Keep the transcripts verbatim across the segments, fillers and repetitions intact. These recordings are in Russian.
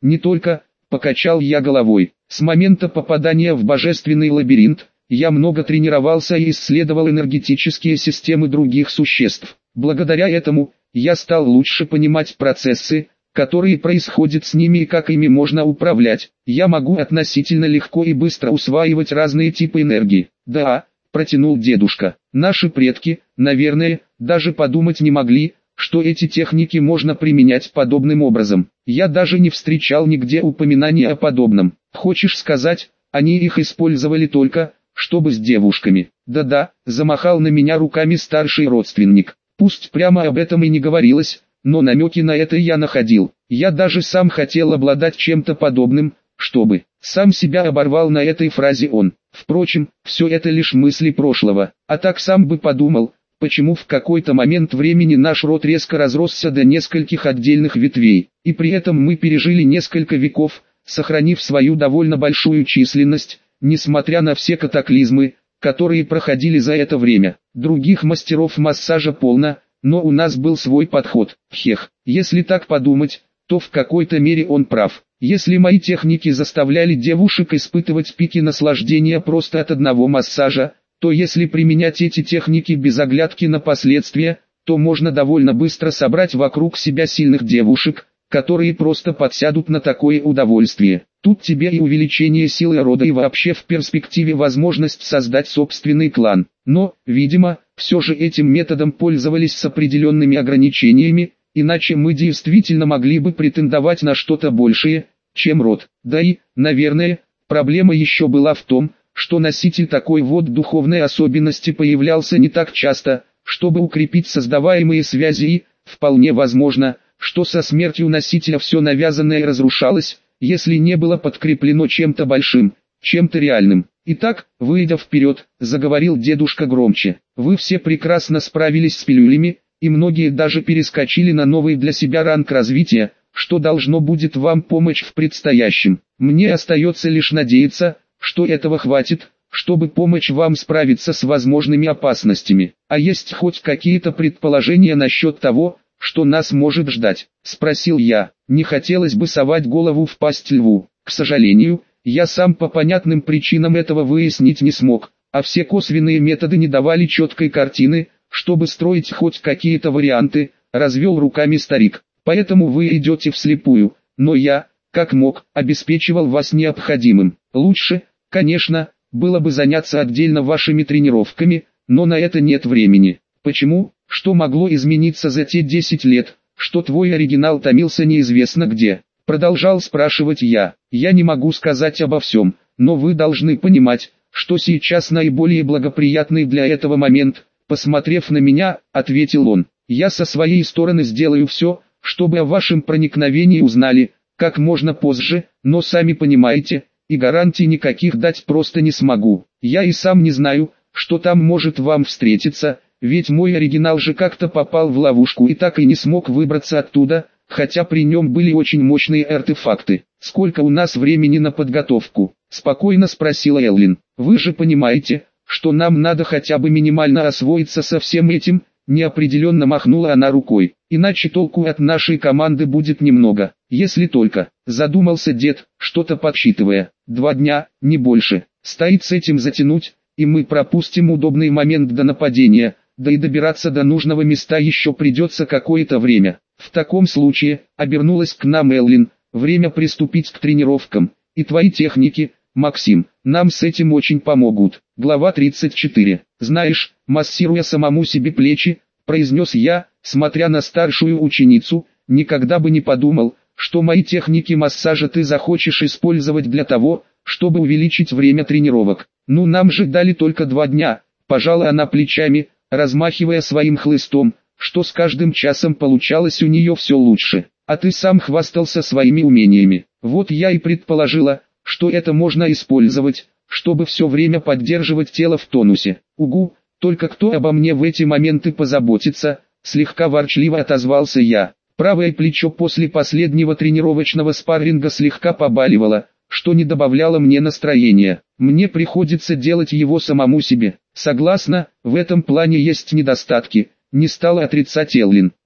Не только, покачал я головой. С момента попадания в божественный лабиринт, я много тренировался и исследовал энергетические системы других существ. Благодаря этому, я стал лучше понимать процессы, которые происходят с ними и как ими можно управлять. Я могу относительно легко и быстро усваивать разные типы энергии. Да, протянул дедушка. Наши предки, наверное, даже подумать не могли, что эти техники можно применять подобным образом. Я даже не встречал нигде упоминания о подобном. Хочешь сказать, они их использовали только, чтобы с девушками? Да-да, замахал на меня руками старший родственник. Пусть прямо об этом и не говорилось, но намеки на это я находил. Я даже сам хотел обладать чем-то подобным, чтобы... Сам себя оборвал на этой фразе он. Впрочем, все это лишь мысли прошлого. А так сам бы подумал, почему в какой-то момент времени наш род резко разросся до нескольких отдельных ветвей, и при этом мы пережили несколько веков, сохранив свою довольно большую численность, несмотря на все катаклизмы, которые проходили за это время. Других мастеров массажа полно, но у нас был свой подход. Хех, если так подумать, то в какой-то мере он прав. Если мои техники заставляли девушек испытывать пики наслаждения просто от одного массажа, то если применять эти техники без оглядки на последствия, то можно довольно быстро собрать вокруг себя сильных девушек, которые просто подсядут на такое удовольствие. Тут тебе и увеличение силы рода и вообще в перспективе возможность создать собственный клан. Но, видимо, все же этим методом пользовались с определенными ограничениями, иначе мы действительно могли бы претендовать на что-то большее, чем род. Да и, наверное, проблема еще была в том, что носитель такой вот духовной особенности появлялся не так часто, чтобы укрепить создаваемые связи и, вполне возможно, что со смертью носителя все навязанное разрушалось, если не было подкреплено чем-то большим, чем-то реальным. Итак, выйдя вперед, заговорил дедушка громче, вы все прекрасно справились с пилюлями, и многие даже перескочили на новый для себя ранг развития, что должно будет вам помочь в предстоящем. Мне остается лишь надеяться, что этого хватит, чтобы помочь вам справиться с возможными опасностями. А есть хоть какие-то предположения насчет того, что нас может ждать? Спросил я. Не хотелось бы совать голову в пасть льву. К сожалению, я сам по понятным причинам этого выяснить не смог, а все косвенные методы не давали четкой картины, чтобы строить хоть какие-то варианты, развел руками старик. Поэтому вы идете вслепую, но я, как мог, обеспечивал вас необходимым. Лучше, конечно, было бы заняться отдельно вашими тренировками, но на это нет времени. Почему? Что могло измениться за те десять лет, что твой оригинал томился неизвестно где? Продолжал спрашивать я. Я не могу сказать обо всем, но вы должны понимать, что сейчас наиболее благоприятный для этого момент. Посмотрев на меня, ответил он. Я со своей стороны сделаю все, чтобы о вашем проникновении узнали, как можно позже, но сами понимаете, и гарантий никаких дать просто не смогу. Я и сам не знаю, что там может вам встретиться, ведь мой оригинал же как-то попал в ловушку и так и не смог выбраться оттуда, хотя при нем были очень мощные артефакты. Сколько у нас времени на подготовку? Спокойно спросила Эллин. Вы же понимаете, что нам надо хотя бы минимально освоиться со всем этим, неопределенно махнула она рукой. Иначе толку от нашей команды будет немного, если только, задумался дед, что-то подсчитывая. Два дня, не больше, стоит с этим затянуть, и мы пропустим удобный момент до нападения, да и добираться до нужного места еще придется какое-то время. В таком случае, обернулась к нам Эллин, время приступить к тренировкам, и твои техники, Максим, нам с этим очень помогут. Глава тридцать четыре. Знаешь, массируя самому себе плечи, произнес я, смотря на старшую ученицу, никогда бы не подумал, что мои техники массажа ты захочешь использовать для того, чтобы увеличить время тренировок. Ну нам же дали только два дня, пожала она плечами, размахивая своим хлыстом, что с каждым часом получалось у нее все лучше. А ты сам хвастался своими умениями. Вот я и предположила, что это можно использовать, чтобы все время поддерживать тело в тонусе. Угу, только кто обо мне в эти моменты позаботится, слегка ворчливо отозвался я. Правое плечо после последнего тренировочного спарринга слегка побаливало, что не добавляло мне настроения. Мне приходится делать его самому себе. Согласна, в этом плане есть недостатки, не стала отрицать Эллин.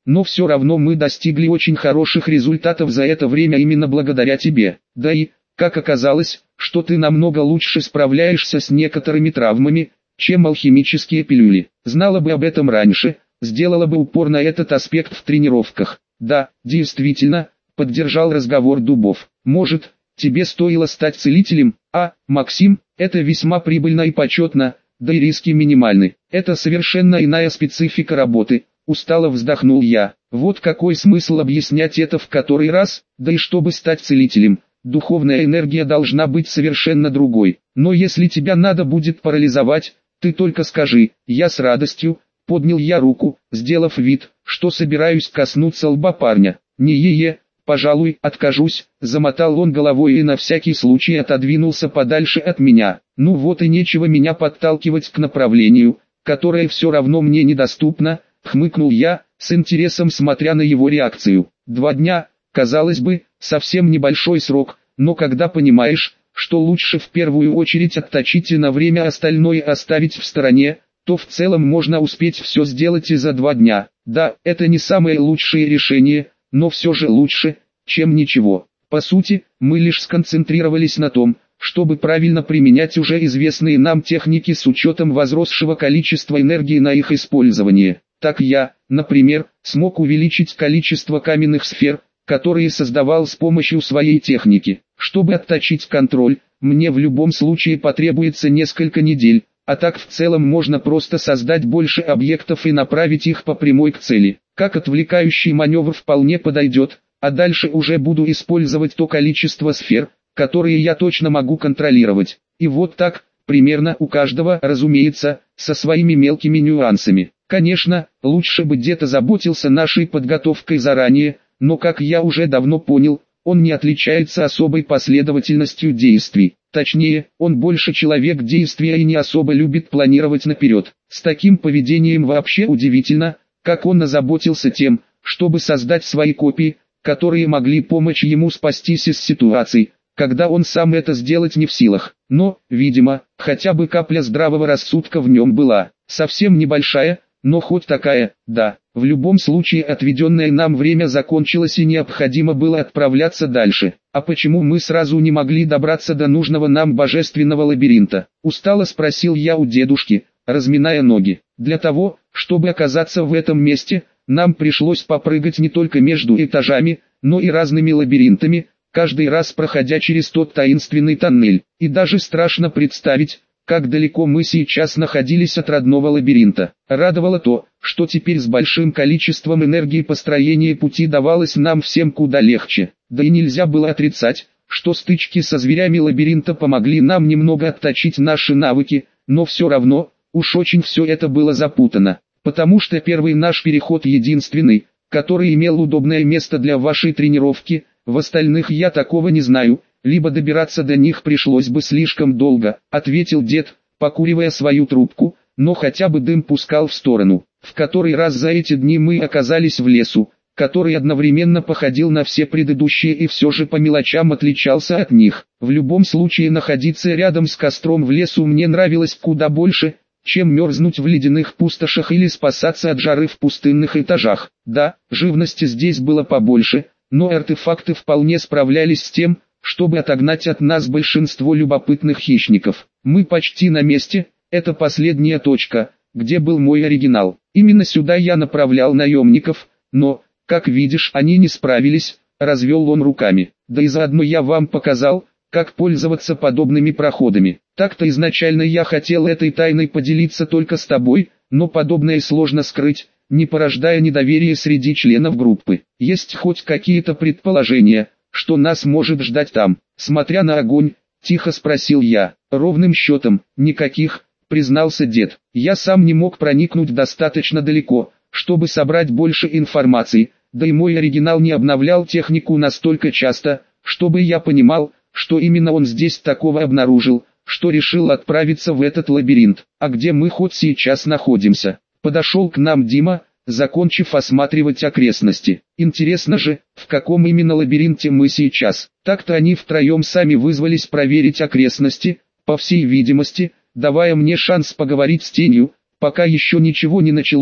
но все равно мы достигли очень хороших результатов за это время именно благодаря тебе. Да и, как оказалось, что ты намного лучше справляешься с некоторыми травмами, чем алхимические пилюли. Знала бы об этом раньше, сделала бы упор на этот аспект в тренировках. Да, действительно, поддержал разговор Дубов. Может, тебе стоило стать целителем? А, Максим, это весьма прибыльно и почетно, да и риски минимальны. Это совершенно иная специфика работы. Устало вздохнул я. Вот какой смысл объяснять это в который раз, да и чтобы стать целителем. Духовная энергия должна быть совершенно другой. Но если тебя надо будет парализовать, ты только скажи, я с радостью. Поднял я руку, сделав вид, что собираюсь коснуться лба парня. Не-е-е, пожалуй, откажусь, замотал он головой и на всякий случай отодвинулся подальше от меня. Ну вот и нечего меня подталкивать к направлению, которое все равно мне недоступно, хмыкнул я, с интересом смотря на его реакцию. Два дня, казалось бы, совсем небольшой срок, но когда понимаешь, что лучше в первую очередь отточить и на время остальное оставить в стороне, то в целом можно успеть все сделать и за два дня. Да, это не самое лучшее решение, но все же лучше, чем ничего. По сути, мы лишь сконцентрировались на том, чтобы правильно применять уже известные нам техники с учетом возросшего количества энергии на их использование. Так я, например, смог увеличить количество каменных сфер, которые создавал с помощью своей техники. Чтобы отточить контроль, мне в любом случае потребуется несколько недель. А так в целом можно просто создать больше объектов и направить их по прямой к цели. Как отвлекающий маневр вполне подойдет, а дальше уже буду использовать то количество сфер, которые я точно могу контролировать. И вот так, примерно у каждого, разумеется, со своими мелкими нюансами. Конечно, лучше бы где-то заботился нашей подготовкой заранее, но как я уже давно понял, он не отличается особой последовательностью действий. Точнее, он больше человек действия и не особо любит планировать наперед. С таким поведением вообще удивительно, как он озаботился тем, чтобы создать свои копии, которые могли помочь ему спастись из ситуаций, когда он сам это сделать не в силах. Но, видимо, хотя бы капля здравого рассудка в нем была. Совсем небольшая, но хоть такая, да. В любом случае отведенное нам время закончилось и необходимо было отправляться дальше. А почему мы сразу не могли добраться до нужного нам божественного лабиринта? Устало спросил я у дедушки, разминая ноги. Для того, чтобы оказаться в этом месте, нам пришлось попрыгать не только между этажами, но и разными лабиринтами, каждый раз проходя через тот таинственный тоннель. И даже страшно представить, как далеко мы сейчас находились от родного лабиринта. Радовало то, что теперь с большим количеством энергии построение пути давалось нам всем куда легче. Да и нельзя было отрицать, что стычки со зверями лабиринта помогли нам немного отточить наши навыки, но все равно, уж очень все это было запутано. Потому что первый наш переход единственный, который имел удобное место для вашей тренировки, в остальных я такого не знаю. Либо добираться до них пришлось бы слишком долго, ответил дед, покуривая свою трубку, но хотя бы дым пускал в сторону. В который раз за эти дни мы оказались в лесу, который одновременно походил на все предыдущие и все же по мелочам отличался от них. В любом случае находиться рядом с костром в лесу мне нравилось куда больше, чем мерзнуть в ледяных пустошах или спасаться от жары в пустынных этажах. Да, живности здесь было побольше, но артефакты вполне справлялись с тем, чтобы отогнать от нас большинство любопытных хищников. Мы почти на месте, это последняя точка, где был мой оригинал. Именно сюда я направлял наемников, но, как видишь, они не справились, развел он руками. Да и заодно я вам показал, как пользоваться подобными проходами. Так-то изначально я хотел этой тайной поделиться только с тобой, но подобное сложно скрыть, не порождая недоверия среди членов группы. Есть хоть какие-то предположения, что нас может ждать там, смотря на огонь? Тихо спросил я. Ровным счетом, никаких, признался дед. Я сам не мог проникнуть достаточно далеко, чтобы собрать больше информации, да и мой оригинал не обновлял технику настолько часто, чтобы я понимал, что именно он здесь такого обнаружил, что решил отправиться в этот лабиринт. А где мы хоть сейчас находимся? Подошел к нам Дима, закончив осматривать окрестности. Интересно же, в каком именно лабиринте мы сейчас. Так-то они втроем сами вызвались проверить окрестности, по всей видимости, давая мне шанс поговорить с тенью, пока еще ничего не началось,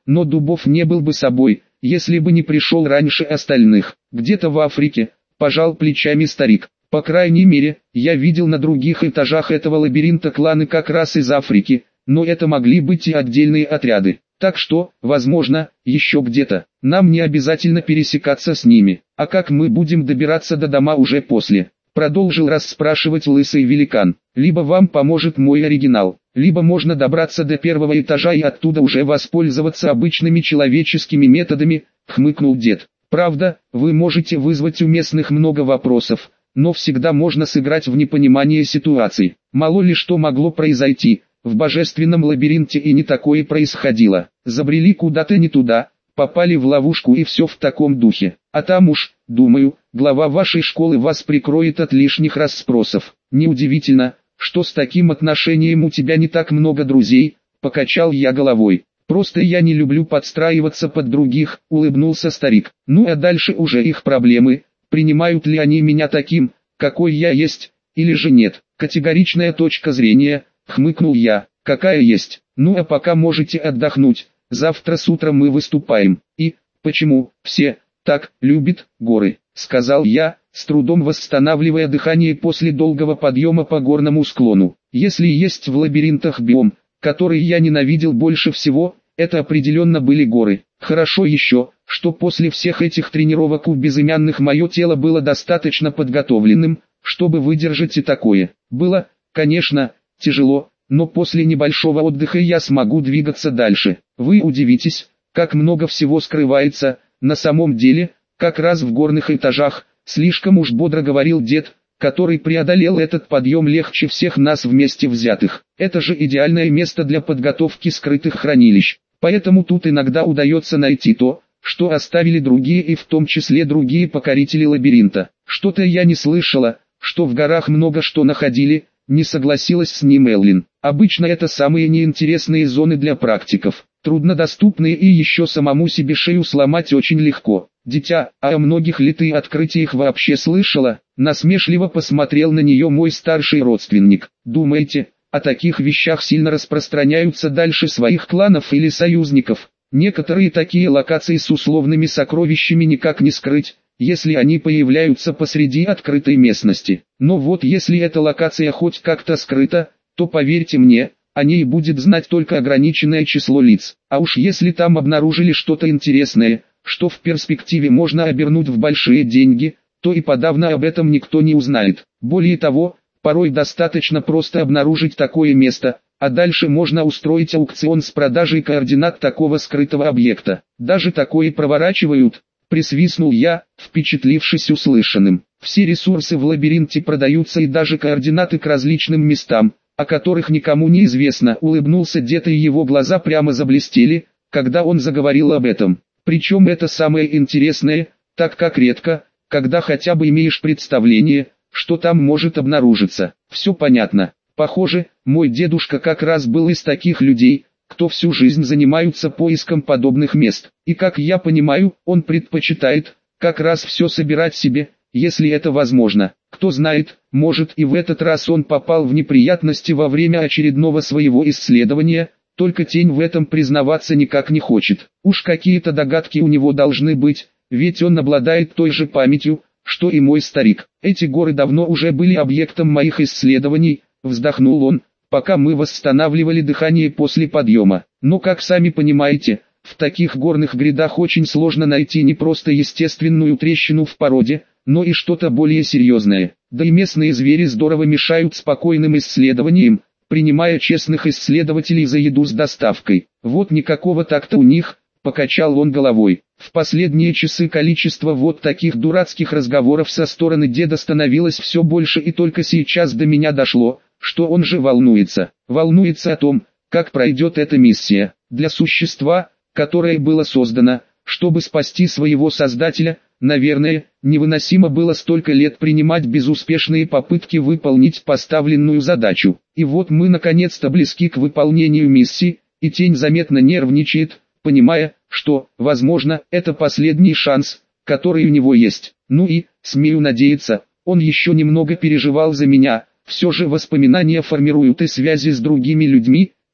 но Дубов не был бы собой, если бы не пришел раньше остальных. Где-то в Африке, пожал плечами старик. По крайней мере, я видел на других этажах этого лабиринта кланы как раз из Африки, но это могли быть и отдельные отряды. Так что, возможно, еще где-то. Нам не обязательно пересекаться с ними. А как мы будем добираться до дома уже после? Продолжил расспрашивать лысый великан. Либо вам поможет мой оригинал, либо можно добраться до первого этажа и оттуда уже воспользоваться обычными человеческими методами, хмыкнул дед. Правда, вы можете вызвать у местных много вопросов, но всегда можно сыграть в непонимание ситуации. Мало ли что могло произойти, в божественном лабиринте и не такое происходило. Забрели куда-то не туда, попали в ловушку и все в таком духе. А там уж, думаю, глава вашей школы вас прикроет от лишних расспросов. Неудивительно, что с таким отношением у тебя не так много друзей, покачал я головой. Просто я не люблю подстраиваться под других, улыбнулся старик. Ну а дальше уже их проблемы, принимают ли они меня таким, какой я есть, или же нет. Категоричная точка зрения, хмыкнул я. Какая есть? Ну а пока можете отдохнуть, завтра с утра мы выступаем. И, почему, все, так, любят, горы, сказал я, с трудом восстанавливая дыхание после долгого подъема по горному склону. Если есть в лабиринтах биом, который я ненавидел больше всего, это определенно были горы. Хорошо еще, что после всех этих тренировок у безымянных мое тело было достаточно подготовленным, чтобы выдержать и такое. Было, конечно, тяжело, но после небольшого отдыха я смогу двигаться дальше. Вы удивитесь, как много всего скрывается, на самом деле, как раз в горных этажах, слишком уж бодро говорил дед, который преодолел этот подъем легче всех нас вместе взятых. Это же идеальное место для подготовки скрытых хранилищ. Поэтому тут иногда удается найти то, что оставили другие и в том числе другие покорители лабиринта. Что-то я не слышала, что в горах много что находили, не согласилась с ним Эллин. Обычно это самые неинтересные зоны для практиков. Труднодоступные и еще самому себе шею сломать очень легко. Дитя, а о многих ли ты открытиях вообще слышала? Насмешливо посмотрел на нее мой старший родственник. Думаете, о таких вещах сильно распространяются дальше своих кланов или союзников? Некоторые такие локации с условными сокровищами никак не скрыть, если они появляются посреди открытой местности. Но вот если эта локация хоть как-то скрыта, то поверьте мне, о ней будет знать только ограниченное число лиц. А уж если там обнаружили что-то интересное, что в перспективе можно обернуть в большие деньги, то и подавно об этом никто не узнает. Более того, порой достаточно просто обнаружить такое место, а дальше можно устроить аукцион с продажей координат такого скрытого объекта. Даже такое проворачивают, присвистнул я, впечатлившись услышанным. Все ресурсы в лабиринте продаются и даже координаты к различным местам, о которых никому не известно, улыбнулся дед и его глаза прямо заблестели, когда он заговорил об этом. Причем это самое интересное, так как редко, когда хотя бы имеешь представление, что там может обнаружиться. Все понятно. Похоже, мой дедушка как раз был из таких людей, кто всю жизнь занимаются поиском подобных мест. И как я понимаю, он предпочитает, как раз все собирать себе, если это возможно. Кто знает, может и в этот раз он попал в неприятности во время очередного своего исследования, только тень в этом признаваться никак не хочет. Уж какие-то догадки у него должны быть, ведь он обладает той же памятью, что и мой старик. Эти горы давно уже были объектом моих исследований, вздохнул он, пока мы восстанавливали дыхание после подъема. Но как сами понимаете, в таких горных грядах очень сложно найти не просто естественную трещину в породе, но и что-то более серьезное. Да и местные звери здорово мешают спокойным исследованиям, принимая честных исследователей за еду с доставкой. Вот никакого такта у них, покачал он головой. В последние часы количество вот таких дурацких разговоров со стороны деда становилось все больше, и только сейчас до меня дошло, что он же волнуется. Волнуется о том, как пройдет эта миссия. Для существа, которое было создано, чтобы спасти своего создателя, наверное, невыносимо было столько лет принимать безуспешные попытки выполнить поставленную задачу. И вот мы наконец-то близки к выполнению миссии, и тень заметно нервничает, понимая, что, возможно, это последний шанс, который у него есть. Ну и, смею надеяться, он еще немного переживал за меня. Все же воспоминания формируют и связи с другими людьми,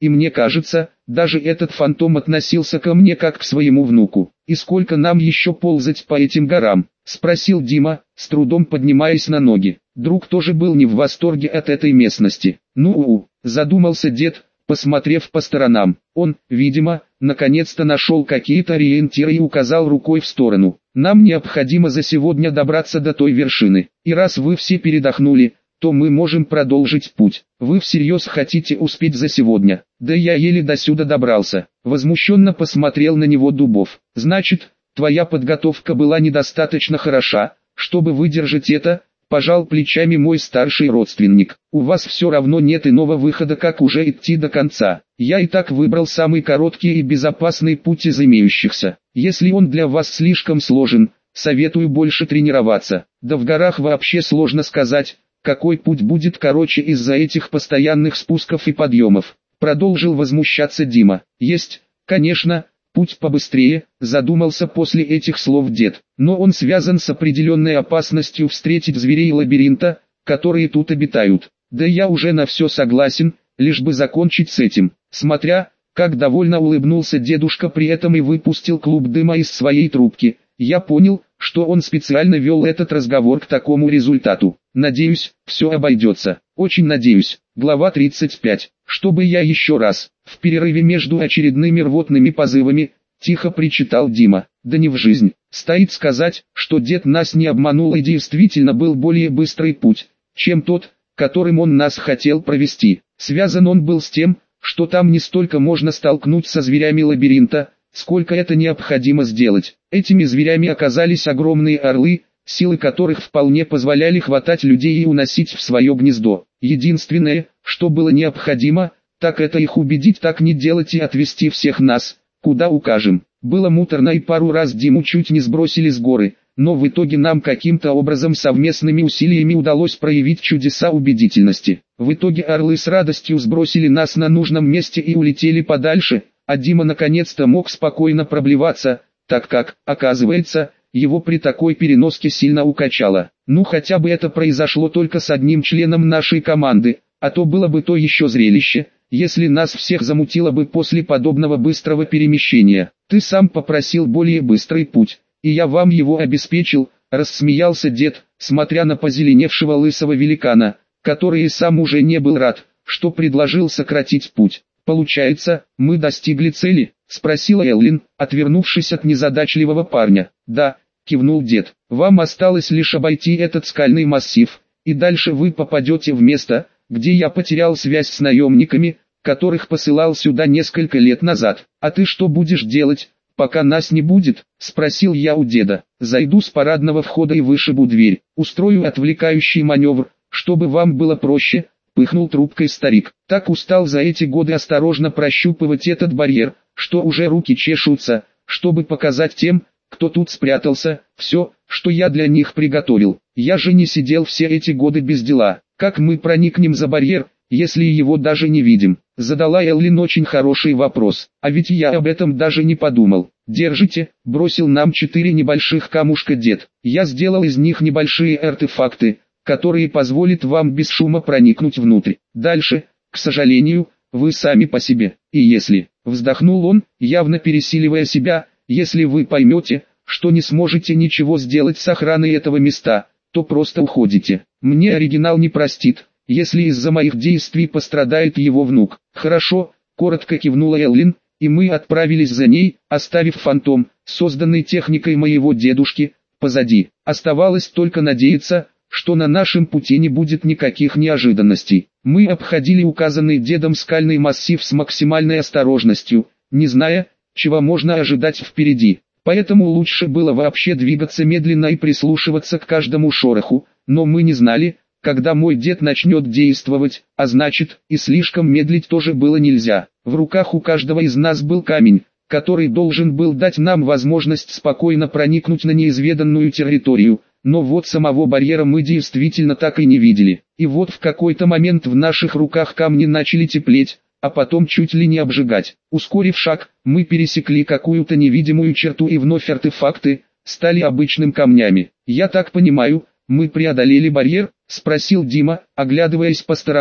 и мне кажется, даже этот фантом относился ко мне как к своему внуку. «И сколько нам еще ползать по этим горам?» — спросил Дима, с трудом поднимаясь на ноги. Друг тоже был не в восторге от этой местности. «Ну-у», — задумался дед, посмотрев по сторонам. Он, видимо, наконец-то нашел какие-то ориентиры и указал рукой в сторону. «Нам необходимо за сегодня добраться до той вершины. И раз вы все передохнули, то мы можем продолжить путь. Вы всерьез хотите успеть за сегодня?» «Да я еле до сюда добрался». Возмущенно посмотрел на него Дубов. «Значит, твоя подготовка была недостаточно хороша, чтобы выдержать это?» Пожал плечами мой старший родственник. «У вас все равно нет иного выхода, как уже идти до конца. Я и так выбрал самый короткий и безопасный путь из имеющихся. Если он для вас слишком сложен, советую больше тренироваться. Да в горах вообще сложно сказать, какой путь будет короче из-за этих постоянных спусков и подъемов». Продолжил возмущаться Дима. «Есть, конечно, путь побыстрее», задумался после этих слов дед, «но он связан с определенной опасностью встретить зверей лабиринта, которые тут обитают. Да я уже на все согласен, лишь бы закончить с этим». Смотря, как довольно улыбнулся дедушка при этом и выпустил клуб дыма из своей трубки, я понял, что он специально вел этот разговор к такому результату. «Надеюсь, все обойдется. Очень надеюсь». Глава тридцать пять. «Чтобы я еще раз, в перерыве между очередными рвотными позывами», тихо причитал Дима. «Да не в жизнь». Стоит сказать, что дед нас не обманул и действительно был более быстрый путь, чем тот, которым он нас хотел провести. Связан он был с тем, что там не столько можно столкнуться со зверями лабиринта, сколько это необходимо сделать. Этими зверями оказались огромные орлы, силы которых вполне позволяли хватать людей и уносить в свое гнездо. Единственное, что было необходимо, так это их убедить так не делать и отвести всех нас, куда укажем. Было муторно и пару раз Диму чуть не сбросили с горы, но в итоге нам каким-то образом совместными усилиями удалось проявить чудеса убедительности. В итоге орлы с радостью сбросили нас на нужном месте и улетели подальше, а Дима наконец-то мог спокойно проблеваться, так как, оказывается, его при такой переноске сильно укачало. Ну хотя бы это произошло только с одним членом нашей команды, а то было бы то еще зрелище, если нас всех замутило бы после подобного быстрого перемещения. «Ты сам попросил более быстрый путь, и я вам его обеспечил», рассмеялся дед, смотря на позеленевшего лысого великана, который и сам уже не был рад, что предложил сократить путь. «Получается, мы достигли цели?» — спросила Эллин, отвернувшись от незадачливого парня. «Да», — кивнул дед, — «вам осталось лишь обойти этот скальный массив, и дальше вы попадете в место, где я потерял связь с наемниками, которых посылал сюда несколько лет назад. А ты что будешь делать, пока нас не будет?» — спросил я у деда. «Зайду с парадного входа и вышибу дверь, устрою отвлекающий маневр, чтобы вам было проще», — пыхнул трубкой старик. «Так устал за эти годы осторожно прощупывать этот барьер, что уже руки чешутся, чтобы показать тем, кто тут спрятался, все, что я для них приготовил. Я же не сидел все эти годы без дела. Как мы проникнем за барьер, если его даже не видим?» Задала Эллин очень хороший вопрос, а ведь я об этом даже не подумал. «Держите», бросил нам четыре небольших камушка дед. «Я сделал из них небольшие артефакты, которые позволят вам без шума проникнуть внутрь. Дальше, к сожалению, вы сами по себе. И если...» Вздохнул он, явно пересиливая себя, «если вы поймете, что не сможете ничего сделать с охраной этого места, то просто уходите. Мне оригинал не простит, если из-за моих действий пострадает его внук». «Хорошо», — коротко кивнула Эллин, и мы отправились за ней, оставив фантом, созданный техникой моего дедушки, позади. Оставалось только надеяться, что на нашем пути не будет никаких неожиданностей. Мы обходили указанный дедом скальный массив с максимальной осторожностью, не зная, чего можно ожидать впереди. Поэтому лучше было вообще двигаться медленно и прислушиваться к каждому шороху, но мы не знали, когда мой дед начнет действовать, а значит, и слишком медлить тоже было нельзя. В руках у каждого из нас был камень, который должен был дать нам возможность спокойно проникнуть на неизведанную территорию, но вот самого барьера мы действительно так и не видели. И вот в какой-то момент в наших руках камни начали теплеть, а потом чуть ли не обжигать. Ускорив шаг, мы пересекли какую-то невидимую черту и вновь артефакты стали обычным камнями. «Я так понимаю, мы преодолели барьер?» — спросил Дима, оглядываясь по сторонам.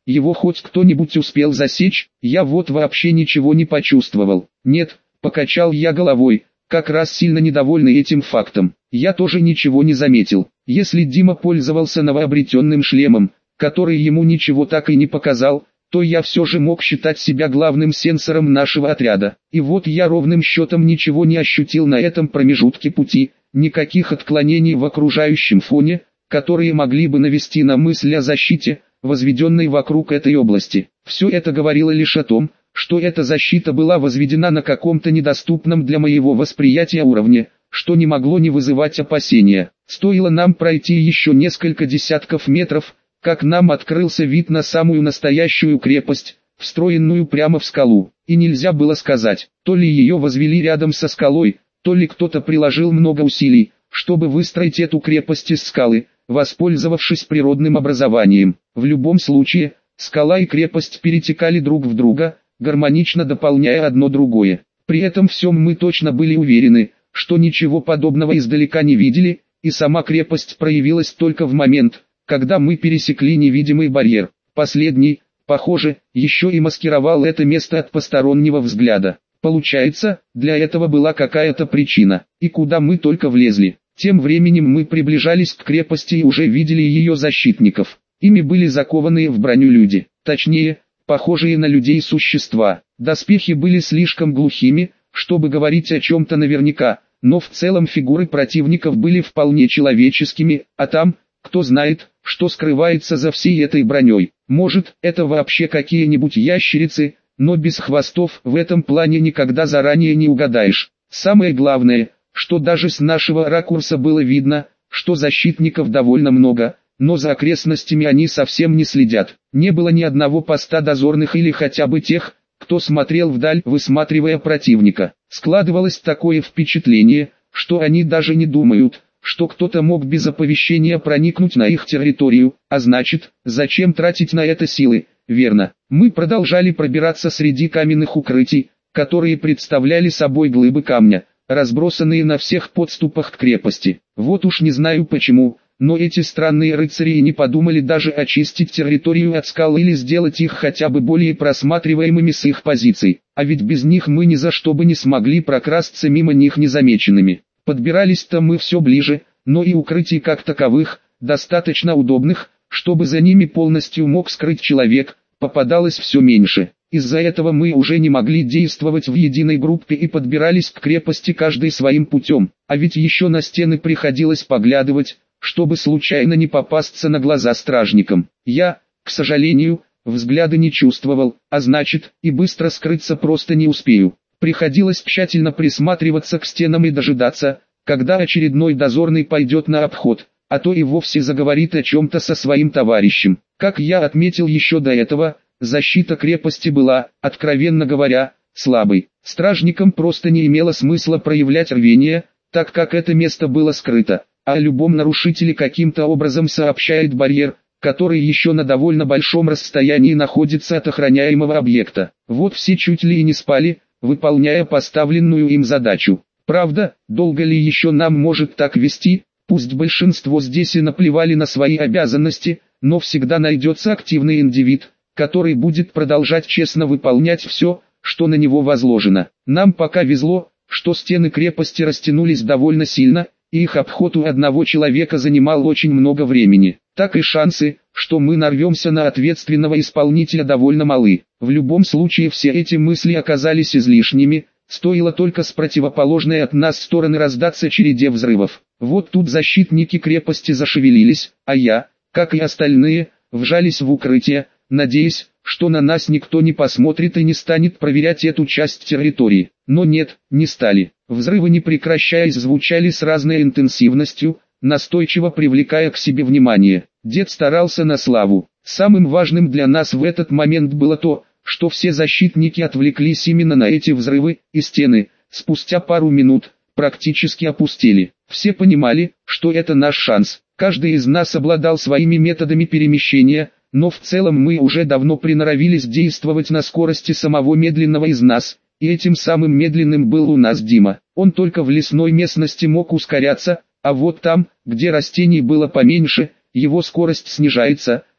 его хоть кто-нибудь успел засечь? Я вот вообще ничего не почувствовал. Нет, покачал я головой, как раз сильно недовольный этим фактом. Я тоже ничего не заметил. Если Дима пользовался новообретенным шлемом, который ему ничего так и не показал, то я все же мог считать себя главным сенсором нашего отряда. И вот я ровным счетом ничего не ощутил на этом промежутке пути, никаких отклонений в окружающем фоне, которые могли бы навести на мысль о защите, возведенной вокруг этой области. Все это говорило лишь о том, что эта защита была возведена на каком-то недоступном для моего восприятия уровне, что не могло не вызывать опасения. Стоило нам пройти еще несколько десятков метров, как нам открылся вид на самую настоящую крепость, встроенную прямо в скалу. И нельзя было сказать, то ли ее возвели рядом со скалой, то ли кто-то приложил много усилий, чтобы выстроить эту крепость из скалы, воспользовавшись природным образованием. В любом случае, скала и крепость перетекали друг в друга, гармонично дополняя одно другое. При этом всем мы точно были уверены, что ничего подобного издалека не видели, и сама крепость проявилась только в момент, когда мы пересекли невидимый барьер. Последний, похоже, еще и маскировал это место от постороннего взгляда. Получается, для этого была какая-то причина, и куда мы только влезли. Тем временем мы приближались к крепости и уже видели ее защитников. Ими были закованные в броню люди, точнее, похожие на людей существа. Доспехи были слишком глухими, чтобы говорить о чем-то наверняка, но в целом фигуры противников были вполне человеческими, а там, кто знает, что скрывается за всей этой броней. Может, это вообще какие-нибудь ящерицы, но без хвостов в этом плане никогда заранее не угадаешь. Самое главное, что даже с нашего ракурса было видно, что защитников довольно много, но за окрестностями они совсем не следят. Не было ни одного поста дозорных или хотя бы тех, кто смотрел вдаль, высматривая противника. Складывалось такое впечатление, что они даже не думают, что кто-то мог без оповещения проникнуть на их территорию, а значит, зачем тратить на это силы? Верно. Мы продолжали пробираться среди каменных укрытий, которые представляли собой глыбы камня, разбросанные на всех подступах к крепости. Вот уж не знаю почему, но эти странные рыцари не подумали даже очистить территорию от скал или сделать их хотя бы более просматриваемыми с их позиций. А ведь без них мы ни за что бы не смогли прокрасться мимо них незамеченными. Подбирались-то мы все ближе, но и укрытий как таковых, достаточно удобных, чтобы за ними полностью мог скрыть человек, попадалось все меньше. Из-за этого мы уже не могли действовать в единой группе и подбирались к крепости каждый своим путем. А ведь еще на стены приходилось поглядывать, чтобы случайно не попасться на глаза стражникам. Я, к сожалению, взгляда не чувствовал, а значит, и быстро скрыться просто не успею. Приходилось тщательно присматриваться к стенам и дожидаться, когда очередной дозорный пойдет на обход, а то и вовсе заговорит о чем-то со своим товарищем. Как я отметил еще до этого, защита крепости была, откровенно говоря, слабой. Стражникам просто не имело смысла проявлять рвение, так как это место было скрыто, а о любом нарушителе каким-то образом сообщает барьер, который еще на довольно большом расстоянии находится от охраняемого объекта. Вот все чуть ли и не спали, выполняя поставленную им задачу. Правда, долго ли еще нам может так вести? Пусть большинство здесь и наплевали на свои обязанности, но всегда найдется активный индивид, который будет продолжать честно выполнять все, что на него возложено. Нам пока везло, что стены крепости растянулись довольно сильно, и их обход у одного человека занимал очень много времени. Так и шансы, что мы нарвемся на ответственного исполнителя, довольно малы. В любом случае все эти мысли оказались излишними, стоило только с противоположной от нас стороны раздаться череде взрывов. Вот тут защитники крепости зашевелились, а я, как и остальные, вжались в укрытие, надеясь, что на нас никто не посмотрит и не станет проверять эту часть территории. Но нет, не стали. Взрывы не прекращаясь звучали с разной интенсивностью, настойчиво привлекая к себе внимание. Дед старался на славу. Самым важным для нас в этот момент было то, что все защитники отвлеклись именно на эти взрывы, и стены, спустя пару минут, практически опустели. Все понимали, что это наш шанс. Каждый из нас обладал своими методами перемещения, но в целом мы уже давно приноровились действовать на скорости самого медленного из нас, и этим самым медленным был у нас Дима. Он только в лесной местности мог ускоряться, а вот там, где растений было поменьше, его скорость снижается,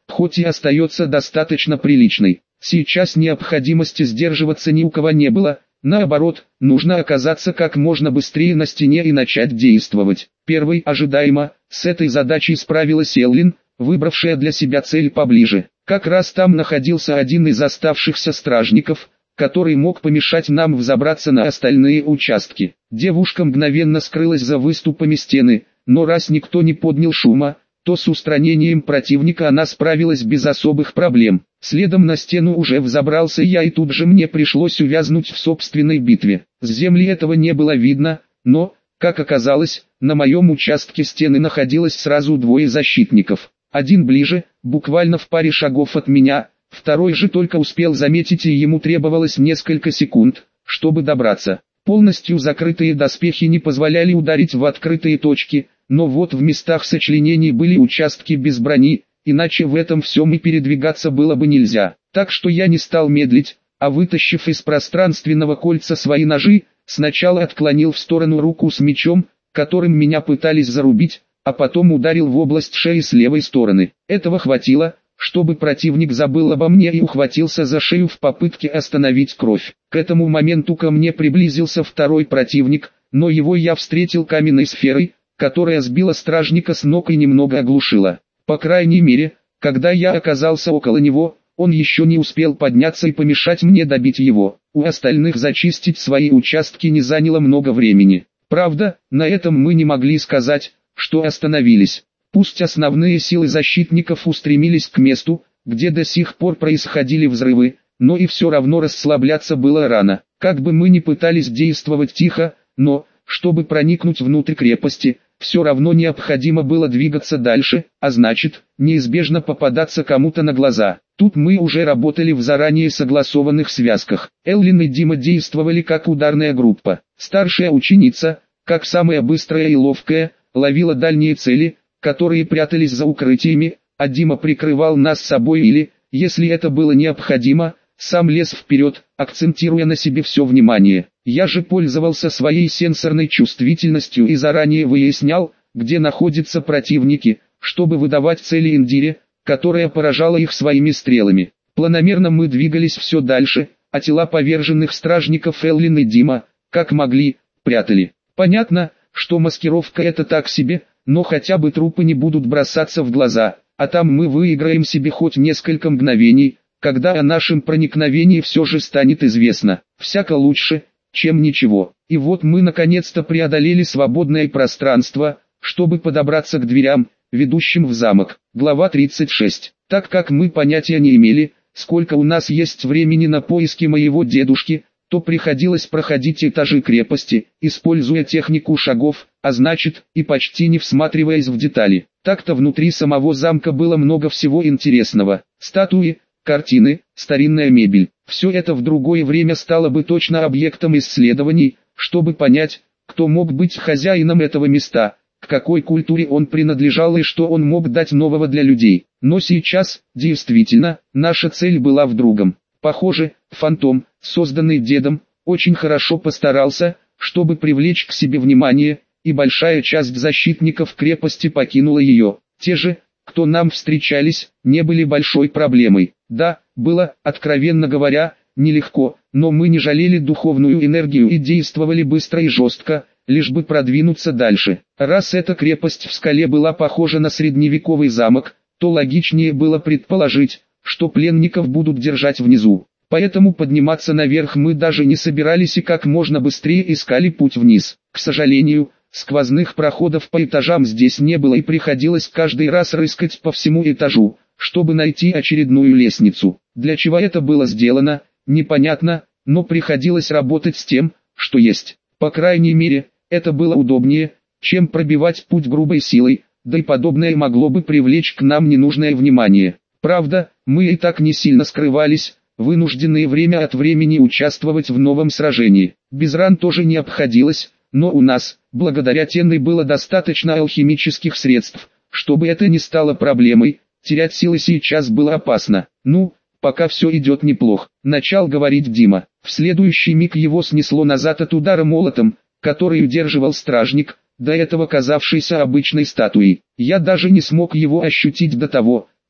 хоть и остается достаточно приличной. Сейчас необходимости сдерживаться ни у кого не было, наоборот, нужно оказаться как можно быстрее на стене и начать действовать. Первой, ожидаемо, с этой задачей справилась Эллин, выбравшая для себя цель поближе. Как раз там находился один из оставшихся стражников, который мог помешать нам взобраться на остальные участки. Девушка мгновенно скрылась за выступами стены, но раз никто не поднял шума, то с устранением противника она справилась без особых проблем. Следом на стену уже взобрался я, и тут же мне пришлось увязнуть в собственной битве. С земли этого не было видно, но, как оказалось, на моем участке стены находилось сразу двое защитников. Один ближе, буквально в паре шагов от меня, второй же только успел заметить, и ему требовалось несколько секунд, чтобы добраться. Полностью закрытые доспехи не позволяли ударить в открытые точки, но вот в местах сочленений были участки без брони, иначе в этом всем и передвигаться было бы нельзя. Так что я не стал медлить, а вытащив из пространственного кольца свои ножи, сначала отклонил в сторону руку с мечом, которым меня пытались зарубить, а потом ударил в область шеи с левой стороны. Этого хватило, чтобы противник забыл обо мне и ухватился за шею в попытке остановить кровь. К этому моменту ко мне приблизился второй противник, но его я встретил каменной сферой, которая сбила стражника с ног и немного оглушила. По крайней мере, когда я оказался около него, он еще не успел подняться и помешать мне добить его. У остальных зачистить свои участки не заняло много времени. Правда, на этом мы не могли сказать, что остановились. Пусть основные силы защитников устремились к месту, где до сих пор происходили взрывы, но и все равно расслабляться было рано. Как бы мы ни пытались действовать тихо, но, чтобы проникнуть внутрь крепости, все равно необходимо было двигаться дальше, а значит, неизбежно попадаться кому-то на глаза. Тут мы уже работали в заранее согласованных связках. Эллин и Дима действовали как ударная группа. Старшая ученица, как самая быстрая и ловкая, ловила дальние цели, которые прятались за укрытиями, а Дима прикрывал нас собой или, если это было необходимо, сам лез вперед, акцентируя на себе все внимание. Я же пользовался своей сенсорной чувствительностью и заранее выяснял, где находятся противники, чтобы выдавать цели Индире, которая поражала их своими стрелами. Планомерно мы двигались все дальше, а тела поверженных стражников Эллин и Дима, как могли, прятали. Понятно, что маскировка это так себе, но хотя бы трупы не будут бросаться в глаза, а там мы выиграем себе хоть несколько мгновений, когда о нашем проникновении все же станет известно. Всяко лучше, чем ничего. И вот мы наконец-то преодолели свободное пространство, чтобы подобраться к дверям, ведущим в замок. Глава тридцать шесть. Так как мы понятия не имели, сколько у нас есть времени на поиски моего дедушки, то приходилось проходить этажи крепости, используя технику шагов, а значит, и почти не всматриваясь в детали. Так-то внутри самого замка было много всего интересного. Статуи, картины, старинная мебель. Все это в другое время стало бы точно объектом исследований, чтобы понять, кто мог быть хозяином этого места, к какой культуре он принадлежал и что он мог дать нового для людей. Но сейчас, действительно, наша цель была в другом. Похоже, фантом, созданный дедом, очень хорошо постарался, чтобы привлечь к себе внимание, и большая часть защитников крепости покинула ее. Те же, кто нам встречались, не были большой проблемой. Да, было, откровенно говоря, нелегко, но мы не жалели духовную энергию и действовали быстро и жестко, лишь бы продвинуться дальше. Раз эта крепость в скале была похожа на средневековый замок, то логичнее было предположить, что пленников будут держать внизу. Поэтому подниматься наверх мы даже не собирались и как можно быстрее искали путь вниз. К сожалению, сквозных проходов по этажам здесь не было и приходилось каждый раз рыскать по всему этажу, чтобы найти очередную лестницу. Для чего это было сделано, непонятно, но приходилось работать с тем, что есть. По крайней мере, это было удобнее, чем пробивать путь грубой силой, да и подобное могло бы привлечь к нам ненужное внимание. Правда, мы и так не сильно скрывались, вынужденные время от времени участвовать в новом сражении. Без ран тоже не обходилось, но у нас, благодаря Тенной, было достаточно алхимических средств, чтобы это не стало проблемой. Терять силы сейчас было опасно. Ну, пока все идет неплохо, начал говорить Дима. В следующий миг его снесло назад от удара молотом, который удерживал стражник, до этого казавшийся обычной статуей. Я даже не смог его ощутить до того,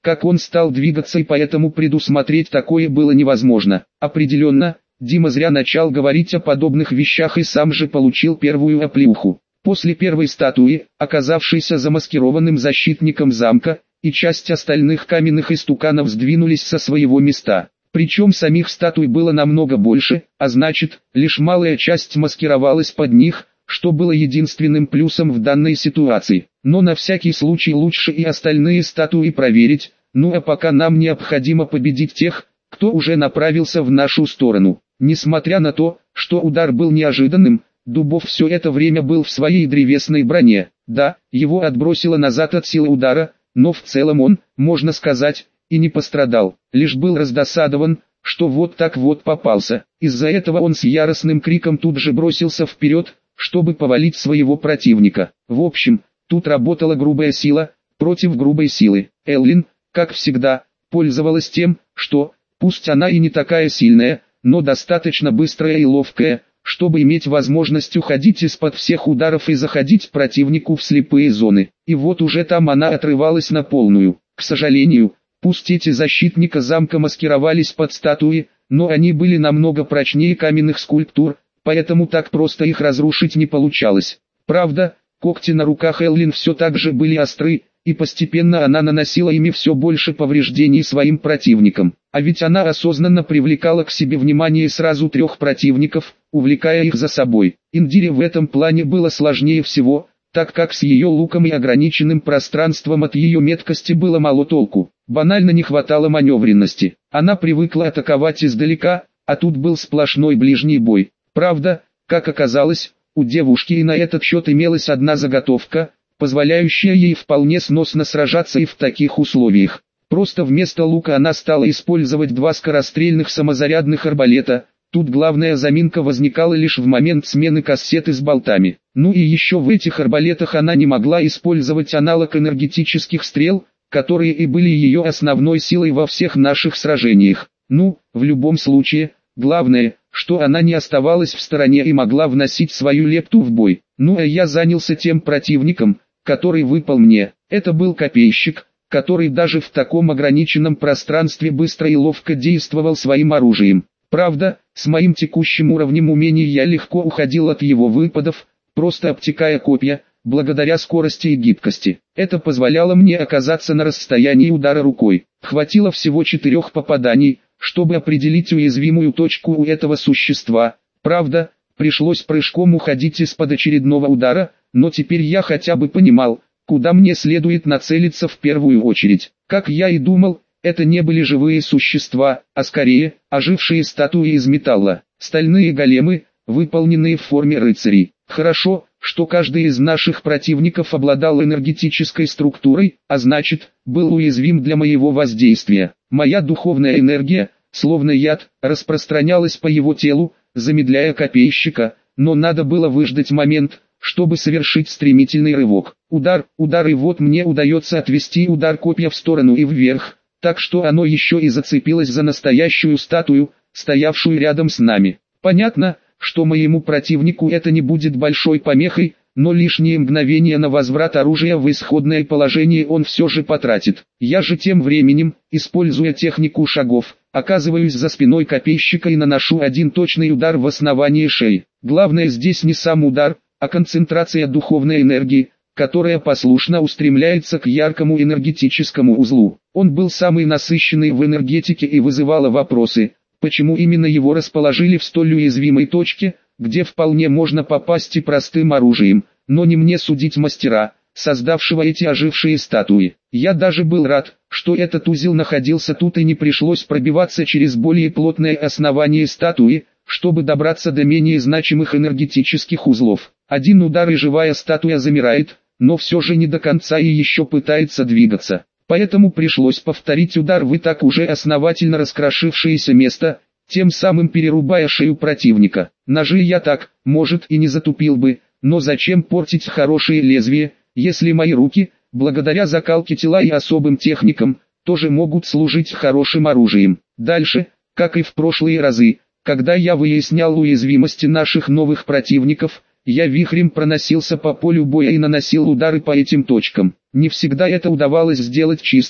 как он стал двигаться, и поэтому предусмотреть такое было невозможно. Определенно, Дима зря начал говорить о подобных вещах и сам же получил первую оплеуху. После первой статуи, оказавшейся замаскированным защитником замка, и часть остальных каменных истуканов сдвинулись со своего места. Причем самих статуй было намного больше, а значит, лишь малая часть маскировалась под них, что было единственным плюсом в данной ситуации. Но на всякий случай лучше и остальные статуи проверить, ну а пока нам необходимо победить тех, кто уже направился в нашу сторону. Несмотря на то, что удар был неожиданным, Дубов все это время был в своей древесной броне. Да, его отбросило назад от силы удара, но в целом он, можно сказать, и не пострадал, лишь был раздосадован, что вот так вот попался. Из-за этого он с яростным криком тут же бросился вперед, чтобы повалить своего противника. В общем, тут работала грубая сила против грубой силы. Эллин, как всегда, пользовалась тем, что, пусть она и не такая сильная, но достаточно быстрая и ловкая, чтобы иметь возможность уходить из-под всех ударов и заходить противнику в слепые зоны. И вот уже там она отрывалась на полную. К сожалению, пусть эти защитника замка маскировались под статуи, но они были намного прочнее каменных скульптур, поэтому так просто их разрушить не получалось. Правда, когти на руках Эллин все так же были остры, и постепенно она наносила ими все больше повреждений своим противникам. А ведь она осознанно привлекала к себе внимание сразу трех противников, увлекая их за собой. Индире в этом плане было сложнее всего, так как с ее луком и ограниченным пространством от ее меткости было мало толку. Банально не хватало маневренности. Она привыкла атаковать издалека, а тут был сплошной ближний бой. Правда, как оказалось, у девушки и на этот счет имелась одна заготовка, позволяющая ей вполне сносно сражаться и в таких условиях. Просто вместо лука она стала использовать два скорострельных самозарядных арбалета. Тут главная заминка возникала лишь в момент смены кассеты с болтами. Ну и еще в этих арбалетах она не могла использовать аналог энергетических стрел, которые и были ее основной силой во всех наших сражениях. Ну, в любом случае, главное, что она не оставалась в стороне и могла вносить свою лепту в бой. Ну а я занялся тем противником, который выпал мне. Это был копейщик, который даже в таком ограниченном пространстве быстро и ловко действовал своим оружием. Правда, с моим текущим уровнем умений я легко уходил от его выпадов, просто обтекая копья, благодаря скорости и гибкости. Это позволяло мне оказаться на расстоянии удара рукой. Хватило всего четырех попаданий, чтобы определить уязвимую точку у этого существа. Правда, пришлось прыжком уходить из-под очередного удара, но теперь я хотя бы понимал, куда мне следует нацелиться в первую очередь. Как я и думал, это не были живые существа, а скорее, ожившие статуи из металла, стальные големы, выполненные в форме рыцарей. Хорошо, что каждый из наших противников обладал энергетической структурой, а значит, был уязвим для моего воздействия. Моя духовная энергия, словно яд, распространялась по его телу, замедляя копейщика, но надо было выждать момент, чтобы совершить стремительный рывок. Удар, удар, и вот мне удается отвести удар копья в сторону и вверх, так что оно еще и зацепилось за настоящую статую, стоявшую рядом с нами. Понятно, что моему противнику это не будет большой помехой, но лишние мгновения на возврат оружия в исходное положение он все же потратит. Я же тем временем, используя технику шагов, оказываюсь за спиной копейщика и наношу один точный удар в основание шеи. Главное здесь не сам удар, а концентрация духовной энергии, которая послушно устремляется к яркому энергетическому узлу. Он был самый насыщенный в энергетике и вызывало вопросы, почему именно его расположили в столь уязвимой точке, где вполне можно попасть и простым оружием, но не мне судить мастера, создавшего эти ожившие статуи. Я даже был рад, что этот узел находился тут и не пришлось пробиваться через более плотное основание статуи, чтобы добраться до менее значимых энергетических узлов. Один удар и живая статуя замирает, но все же не до конца и еще пытается двигаться. Поэтому пришлось повторить удар в и так уже основательно раскрошившееся место, тем самым перерубая шею противника. Ножи я так, может, и не затупил бы, но зачем портить хорошие лезвия, если мои руки, благодаря закалке тела и особым техникам, тоже могут служить хорошим оружием. Дальше, как и в прошлые разы, когда я выяснял уязвимости наших новых противников, я вихрем проносился по полю боя и наносил удары по этим точкам. Не всегда это удавалось сделать чисто,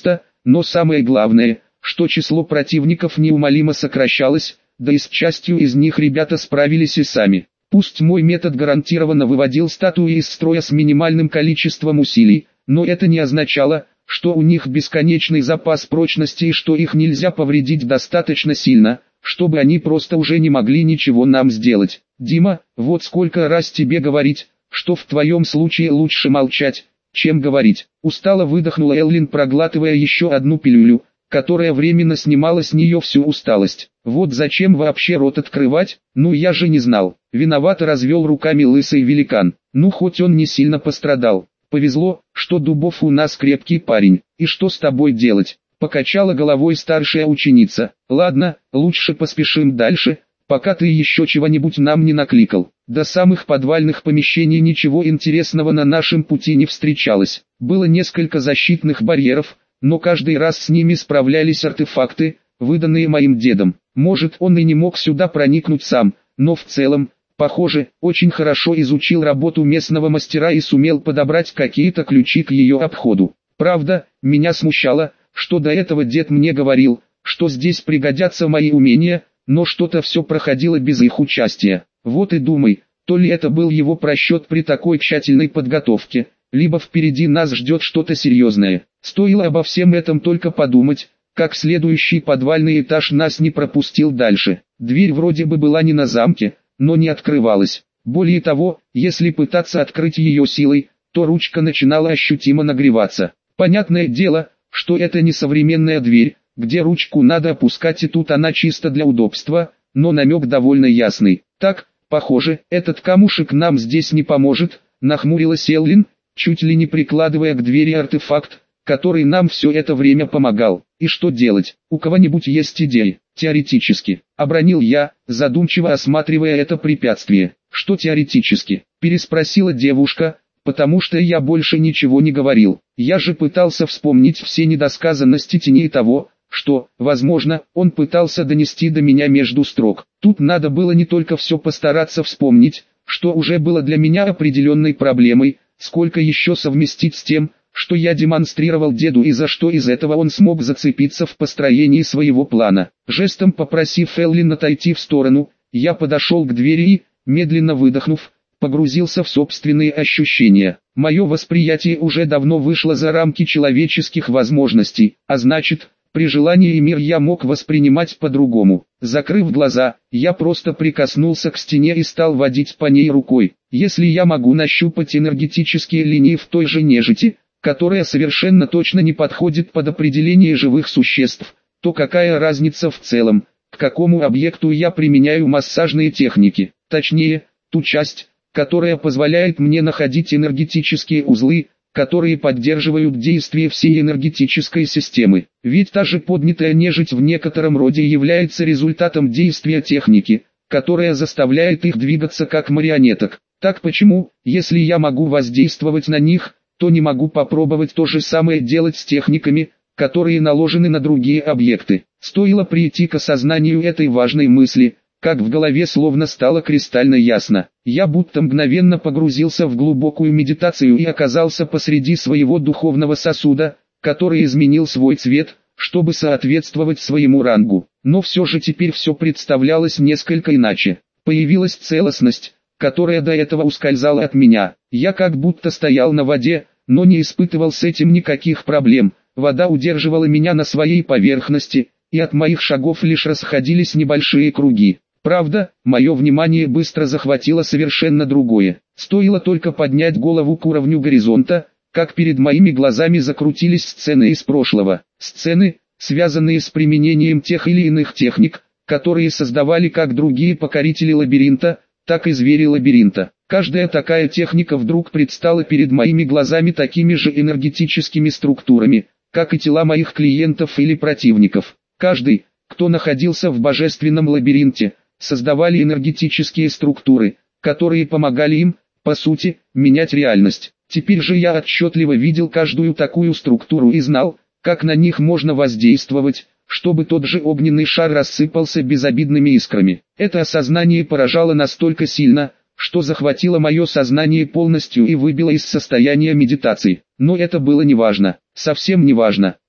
но самое главное, что число противников неумолимо сокращалось, да и с частью из них ребята справились и сами. Пусть мой метод гарантированно выводил статуи из строя с минимальным количеством усилий, но это не означало, что у них бесконечный запас прочности и что их нельзя повредить достаточно сильно, чтобы они просто уже не могли ничего нам сделать. Дима, вот сколько раз тебе говорить, что в твоем случае лучше молчать, чем говорить. Устало выдохнула Эллин, проглатывая еще одну пилюлю, которая временно снимала с нее всю усталость. Вот зачем вообще рот открывать? Ну я же не знал. Виновато развел руками лысый великан. Ну хоть он не сильно пострадал. Повезло, что Дубов у нас крепкий парень. И что с тобой делать? Покачала головой старшая ученица. Ладно, лучше поспешим дальше, пока ты еще чего-нибудь нам не накликал. До самых подвальных помещений ничего интересного на нашем пути не встречалось. Было несколько защитных барьеров, но каждый раз с ними справлялись артефакты, выданные моим дедом. Может, он и не мог сюда проникнуть сам, но в целом, похоже, очень хорошо изучил работу местного мастера и сумел подобрать какие-то ключи к ее обходу. Правда, меня смущало, что до этого дед мне говорил, что здесь пригодятся мои умения, но что-то все проходило без их участия. Вот и думай, то ли это был его просчет при такой тщательной подготовке, либо впереди нас ждет что-то серьезное. Стоило обо всем этом только подумать, как следующий подвальный этаж нас не пропустил дальше. Дверь вроде бы была не на замке, но не открывалась. Более того, если пытаться открыть ее силой, то ручка начинала ощутимо нагреваться. Понятное дело, что это не современная дверь, где ручку надо опускать, и тут она чисто для удобства, но намек довольно ясный. Так, похоже, этот камушек нам здесь не поможет, нахмурилась Эллин, чуть ли не прикладывая к двери артефакт, который нам все это время помогал. И что делать? У кого-нибудь есть идеи? Теоретически, обронил я, задумчиво осматривая это препятствие. Что теоретически? Переспросила девушка, потому что я больше ничего не говорил. Я же пытался вспомнить все недосказанности тени и того, что, возможно, он пытался донести до меня между строк. Тут надо было не только все постараться вспомнить, что уже было для меня определенной проблемой, сколько еще совместить с тем, что я демонстрировал деду и за что из этого он смог зацепиться в построении своего плана. Жестом попросив Эллин отойти в сторону, я подошел к двери и, медленно выдохнув, погрузился в собственные ощущения. Мое восприятие уже давно вышло за рамки человеческих возможностей, а значит, при желании мир я мог воспринимать по-другому. Закрыв глаза, я просто прикоснулся к стене и стал водить по ней рукой. Если я могу нащупать энергетические линии в той же нежити, которая совершенно точно не подходит под определение живых существ, то какая разница в целом, к какому объекту я применяю массажные техники, точнее, ту часть, которая позволяет мне находить энергетические узлы, которые поддерживают действие всей энергетической системы. Ведь та же поднятая нежить в некотором роде является результатом действия техники, которая заставляет их двигаться как марионеток. Так почему, если я могу воздействовать на них, то не могу попробовать то же самое делать с техниками, которые наложены на другие объекты? Стоило прийти к осознанию этой важной мысли, как в голове словно стало кристально ясно. Я будто мгновенно погрузился в глубокую медитацию и оказался посреди своего духовного сосуда, который изменил свой цвет, чтобы соответствовать своему рангу. Но все же теперь все представлялось несколько иначе. Появилась целостность, которая до этого ускользала от меня. Я как будто стоял на воде, но не испытывал с этим никаких проблем. Вода удерживала меня на своей поверхности, и от моих шагов лишь расходились небольшие круги. Правда, мое внимание быстро захватило совершенно другое. Стоило только поднять голову к уровню горизонта, как перед моими глазами закрутились сцены из прошлого. Сцены, связанные с применением тех или иных техник, которые создавали как другие покорители лабиринта, так и звери лабиринта. Каждая такая техника вдруг предстала перед моими глазами такими же энергетическими структурами, как и тела моих клиентов или противников. Каждый, кто находился в божественном лабиринте, создавали энергетические структуры, которые помогали им, по сути, менять реальность. Теперь же я отчетливо видел каждую такую структуру и знал, как на них можно воздействовать, чтобы тот же огненный шар рассыпался безобидными искрами. Это осознание поражало настолько сильно, что захватило мое сознание полностью и выбило из состояния медитации. Но это было неважно, совсем неважно.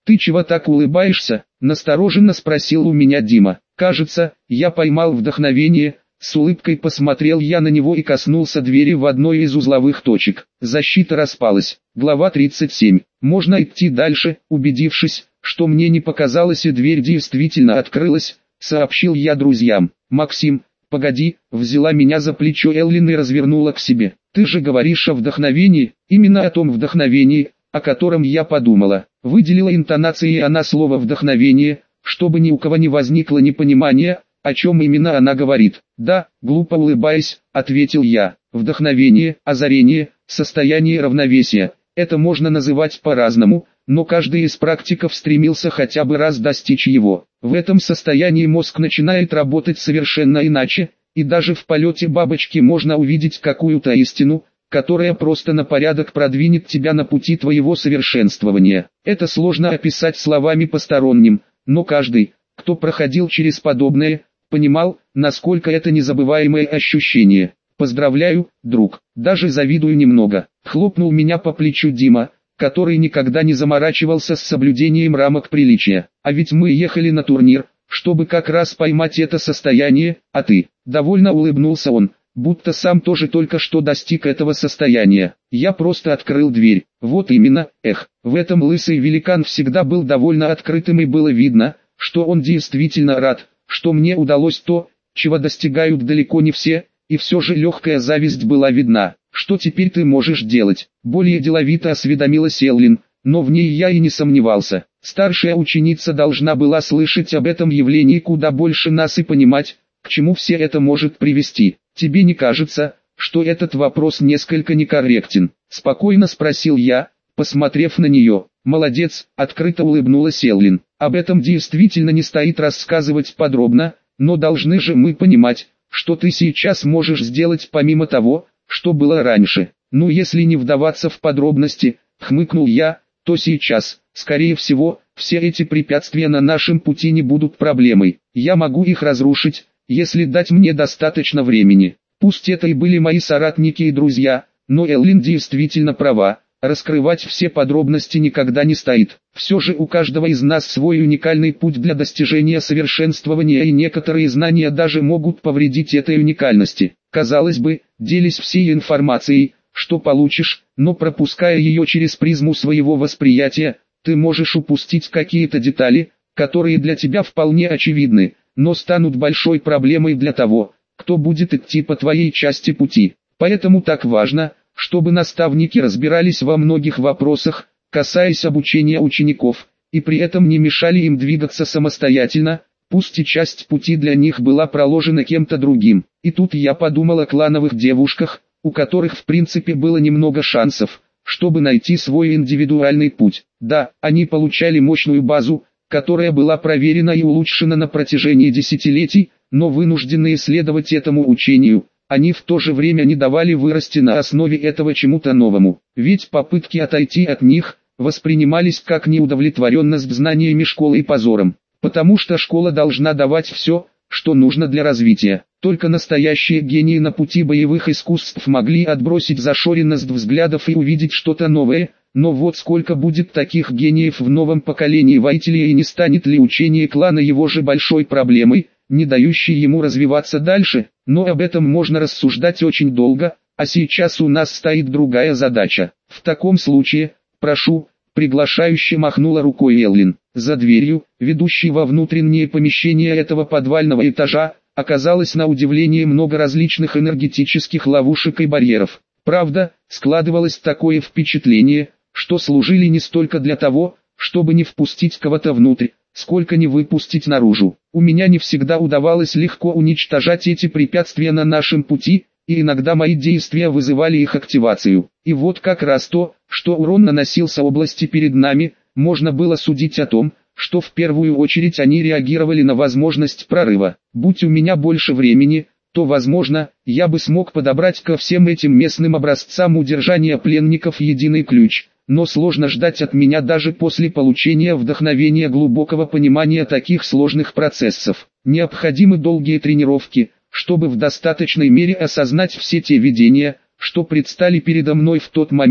«Ты чего так улыбаешься?» – настороженно спросил у меня Дима. «Кажется, я поймал вдохновение». С улыбкой посмотрел я на него и коснулся двери в одной из узловых точек. Защита распалась. Глава тридцать семь. Можно идти дальше. Убедившись, что мне не показалось и дверь действительно открылась, сообщил я друзьям. «Максим, погоди», взяла меня за плечо Эллин и развернула к себе. «Ты же говоришь о вдохновении, именно о том вдохновении, о котором я подумала». Выделила интонацией она слово «вдохновение», чтобы ни у кого не возникло непонимания, о чем именно она говорит. «Да», глупо улыбаясь, ответил я. «Вдохновение, озарение, состояние равновесия. Это можно называть по-разному, но каждый из практиков стремился хотя бы раз достичь его. В этом состоянии мозг начинает работать совершенно иначе, и даже в полете бабочки можно увидеть какую-то истину, которая просто на порядок продвинет тебя на пути твоего совершенствования. Это сложно описать словами посторонним, но каждый, кто проходил через подобное, понимал, насколько это незабываемое ощущение. Поздравляю, друг, даже завидую немного. Хлопнул меня по плечу Дима, который никогда не заморачивался с соблюдением рамок приличия. А ведь мы ехали на турнир, чтобы как раз поймать это состояние, а ты. Довольно улыбнулся он, будто сам тоже только что достиг этого состояния. Я просто открыл дверь. Вот именно, эх, в этом лысый великан всегда был довольно открытым и было видно, что он действительно рад, что мне удалось то, чего достигают далеко не все, и все же легкая зависть была видна. «Что теперь ты можешь делать?» Более деловито осведомилась Эллин, но в ней я и не сомневался. Старшая ученица должна была слышать об этом явлении куда больше нас и понимать, к чему все это может привести. «Тебе не кажется, что этот вопрос несколько некорректен?» Спокойно спросил я, посмотрев на нее. «Молодец», открыто улыбнулась Эллин. «Об этом действительно не стоит рассказывать подробно, но должны же мы понимать, что ты сейчас можешь сделать помимо того, что было раньше. Ну если не вдаваться в подробности», хмыкнул я, «то сейчас, скорее всего, все эти препятствия на нашем пути не будут проблемой. Я могу их разрушить, если дать мне достаточно времени. Пусть это и были мои соратники и друзья, но Эллин действительно права. Раскрывать все подробности никогда не стоит. Все же у каждого из нас свой уникальный путь для достижения совершенствования, и некоторые знания даже могут повредить этой уникальности. Казалось бы, делись всей информацией, что получишь, но пропуская ее через призму своего восприятия, ты можешь упустить какие-то детали, которые для тебя вполне очевидны, но станут большой проблемой для того, кто будет идти по твоей части пути. Поэтому так важно, чтобы наставники разбирались во многих вопросах, касаясь обучения учеников, и при этом не мешали им двигаться самостоятельно, пусть и часть пути для них была проложена кем-то другим. И тут я подумал о клановых девушках, у которых в принципе было немного шансов, чтобы найти свой индивидуальный путь. Да, они получали мощную базу, которая была проверена и улучшена на протяжении десятилетий, но вынужденные следовать этому учению, они в то же время не давали вырасти на основе этого чему-то новому. Ведь попытки отойти от них воспринимались как неудовлетворенность знаниями школы и позором. Потому что школа должна давать все, что нужно для развития. Только настоящие гении на пути боевых искусств могли отбросить зашоренность взглядов и увидеть что-то новое. Но вот сколько будет таких гениев в новом поколении воителей, и не станет ли учение клана его же большой проблемой, не дающей ему развиваться дальше? Но об этом можно рассуждать очень долго, а сейчас у нас стоит другая задача. В таком случае, прошу, приглашающе махнула рукой Эллин. За дверью, ведущей во внутреннее помещение этого подвального этажа, оказалось на удивление много различных энергетических ловушек и барьеров. Правда, складывалось такое впечатление, что служили не столько для того, чтобы не впустить кого-то внутрь, сколько не выпустить наружу. У меня не всегда удавалось легко уничтожать эти препятствия на нашем пути, и иногда мои действия вызывали их активацию. И вот как раз то, что урон наносился области перед нами, можно было судить о том, что в первую очередь они реагировали на возможность прорыва. Будь у меня больше времени, то, возможно, я бы смог подобрать ко всем этим местным образцам удержания пленников единый ключ. Но сложно ждать от меня даже после получения вдохновения глубокого понимания таких сложных процессов. Необходимы долгие тренировки, чтобы в достаточной мере осознать все те видения, что предстали передо мной в тот момент,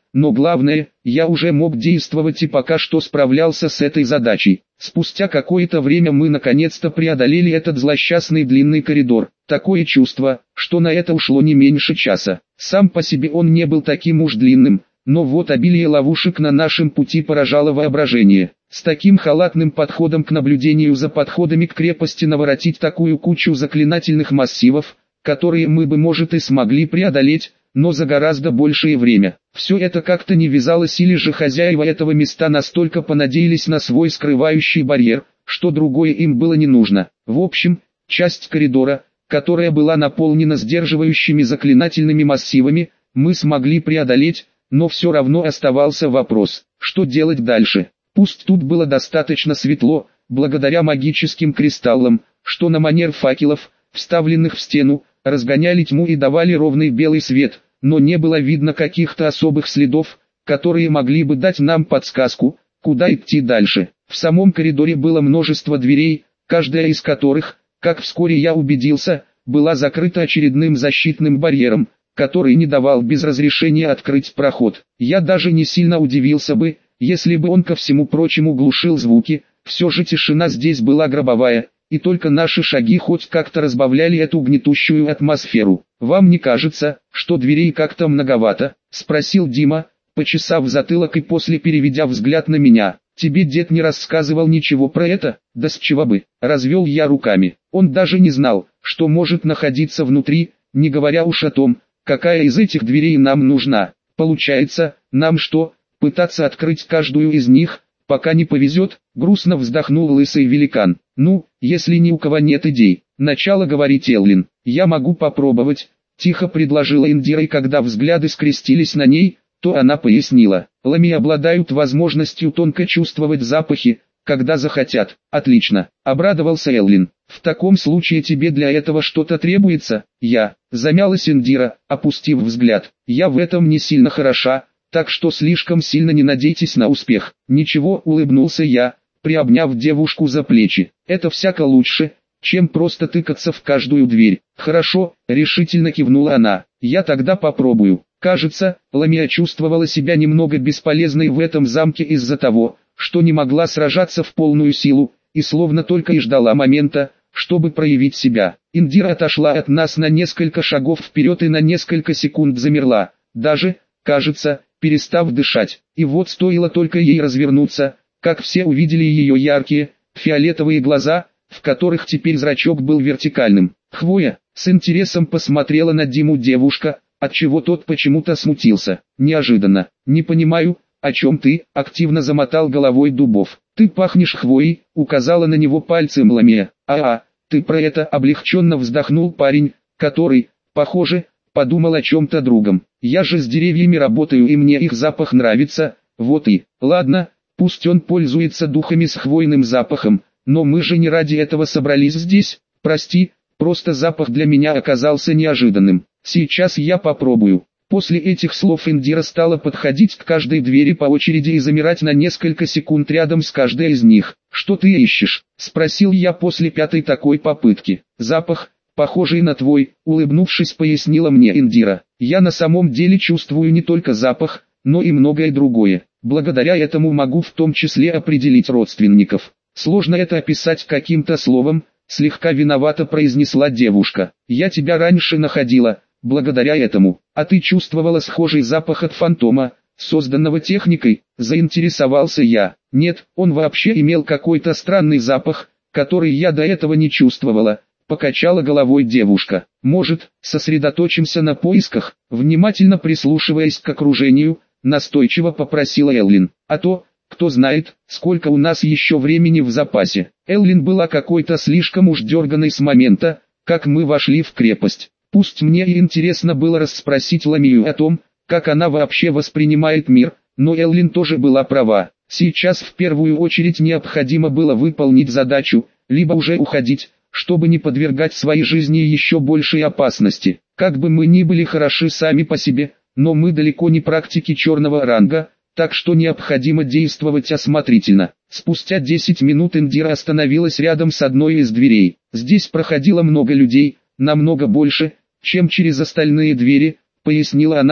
но главное, я уже мог действовать и пока что справлялся с этой задачей. Спустя какое-то время мы наконец-то преодолели этот злосчастный длинный коридор. Такое чувство, что на это ушло не меньше часа. Сам по себе он не был таким уж длинным, но вот обилие ловушек на нашем пути поражало воображение. С таким халатным подходом к наблюдению за подходами к крепости наворотить такую кучу заклинательных массивов, которые мы бы, может, и смогли преодолеть, но за гораздо большее время. Все это как-то не вязалось, или же хозяева этого места настолько понадеялись на свой скрывающий барьер, что другое им было не нужно. В общем, часть коридора, которая была наполнена сдерживающими заклинательными массивами, мы смогли преодолеть, но все равно оставался вопрос, что делать дальше. Пусть тут было достаточно светло, благодаря магическим кристаллам, что на манер факелов, вставленных в стену, разгоняли тьму и давали ровный белый свет, но не было видно каких-то особых следов, которые могли бы дать нам подсказку, куда идти дальше. В самом коридоре было множество дверей, каждая из которых, как вскоре я убедился, была закрыта очередным защитным барьером, который не давал без разрешения открыть проход. Я даже не сильно удивился бы, если бы он ко всему прочему глушил звуки, все же тишина здесь была гробовая, и только наши шаги хоть как-то разбавляли эту гнетущую атмосферу. «Вам не кажется, что дверей как-то многовато?» — спросил Дима, почесав затылок и после переведя взгляд на меня. «Тебе дед не рассказывал ничего про это?» «Да с чего бы?» — развел я руками. Он даже не знал, что может находиться внутри, не говоря уж о том, какая из этих дверей нам нужна. Получается, нам что, пытаться открыть каждую из них, пока не повезет? Грустно вздохнул лысый великан. Ну, если ни у кого нет идей, начала говорить Эллин. Я могу попробовать, тихо предложила Индира, и когда взгляды скрестились на ней, то она пояснила. Ламии обладают возможностью тонко чувствовать запахи, когда захотят. Отлично, обрадовался Эллин. В таком случае тебе для этого что-то требуется? Я, замялась Индира, опустив взгляд. Я в этом не сильно хороша, так что слишком сильно не надейтесь на успех. Ничего, улыбнулся я, приобняв девушку за плечи. Это всяко лучше, чем просто тыкаться в каждую дверь. Хорошо, решительно кивнула она. Я тогда попробую. Кажется, Ламия чувствовала себя немного бесполезной в этом замке из-за того, что не могла сражаться в полную силу, и словно только и ждала момента, чтобы проявить себя. Индира отошла от нас на несколько шагов вперед и на несколько секунд замерла, даже, кажется, перестав дышать. И вот стоило только ей развернуться, как все увидели ее яркие, фиолетовые глаза, в которых теперь зрачок был вертикальным. Хвоя, с интересом посмотрела на Диму девушка, отчего тот почему-то смутился. Неожиданно. «Не понимаю, о чем ты?» — активно замотал головой Дубов. «Ты пахнешь хвоей», — указала на него пальцем Ламия. «А-а, ты про это?» — облегченно вздохнул парень, который, похоже, подумал о чем-то другом. «Я же с деревьями работаю, и мне их запах нравится, вот и...» «Ладно, пусть он пользуется духами с хвойным запахом, но мы же не ради этого собрались здесь. Прости, просто запах для меня оказался неожиданным. Сейчас я попробую». После этих слов Индира стала подходить к каждой двери по очереди и замирать на несколько секунд рядом с каждой из них. «Что ты ищешь?» — спросил я после пятой такой попытки. «Запах, похожий на твой», — улыбнувшись, пояснила мне Индира. «Я на самом деле чувствую не только запах, но и многое другое. Благодаря этому могу в том числе определить родственников. Сложно это описать каким-то словом», — слегка виновато произнесла девушка. «Я тебя раньше находила, благодаря этому. А ты чувствовала схожий запах от фантома, созданного техникой?» — заинтересовался я. «Нет, он вообще имел какой-то странный запах, который я до этого не чувствовала», — покачала головой девушка. «Может, сосредоточимся на поисках?» Внимательно прислушиваясь к окружению, настойчиво попросила Эллин. «А то, кто знает, сколько у нас еще времени в запасе». Эллин была какой-то слишком уж дерганой с момента, как мы вошли в крепость. Пусть мне и интересно было расспросить Ламию о том, как она вообще воспринимает мир, но Эллин тоже была права. Сейчас в первую очередь необходимо было выполнить задачу, либо уже уходить, чтобы не подвергать своей жизни еще большей опасности. Как бы мы ни были хороши сами по себе, но мы далеко не практики черного ранга, так что необходимо действовать осмотрительно. Спустя десять минут Индира остановилась рядом с одной из дверей. Здесь проходило много людей, намного больше, чем через остальные двери, пояснила она,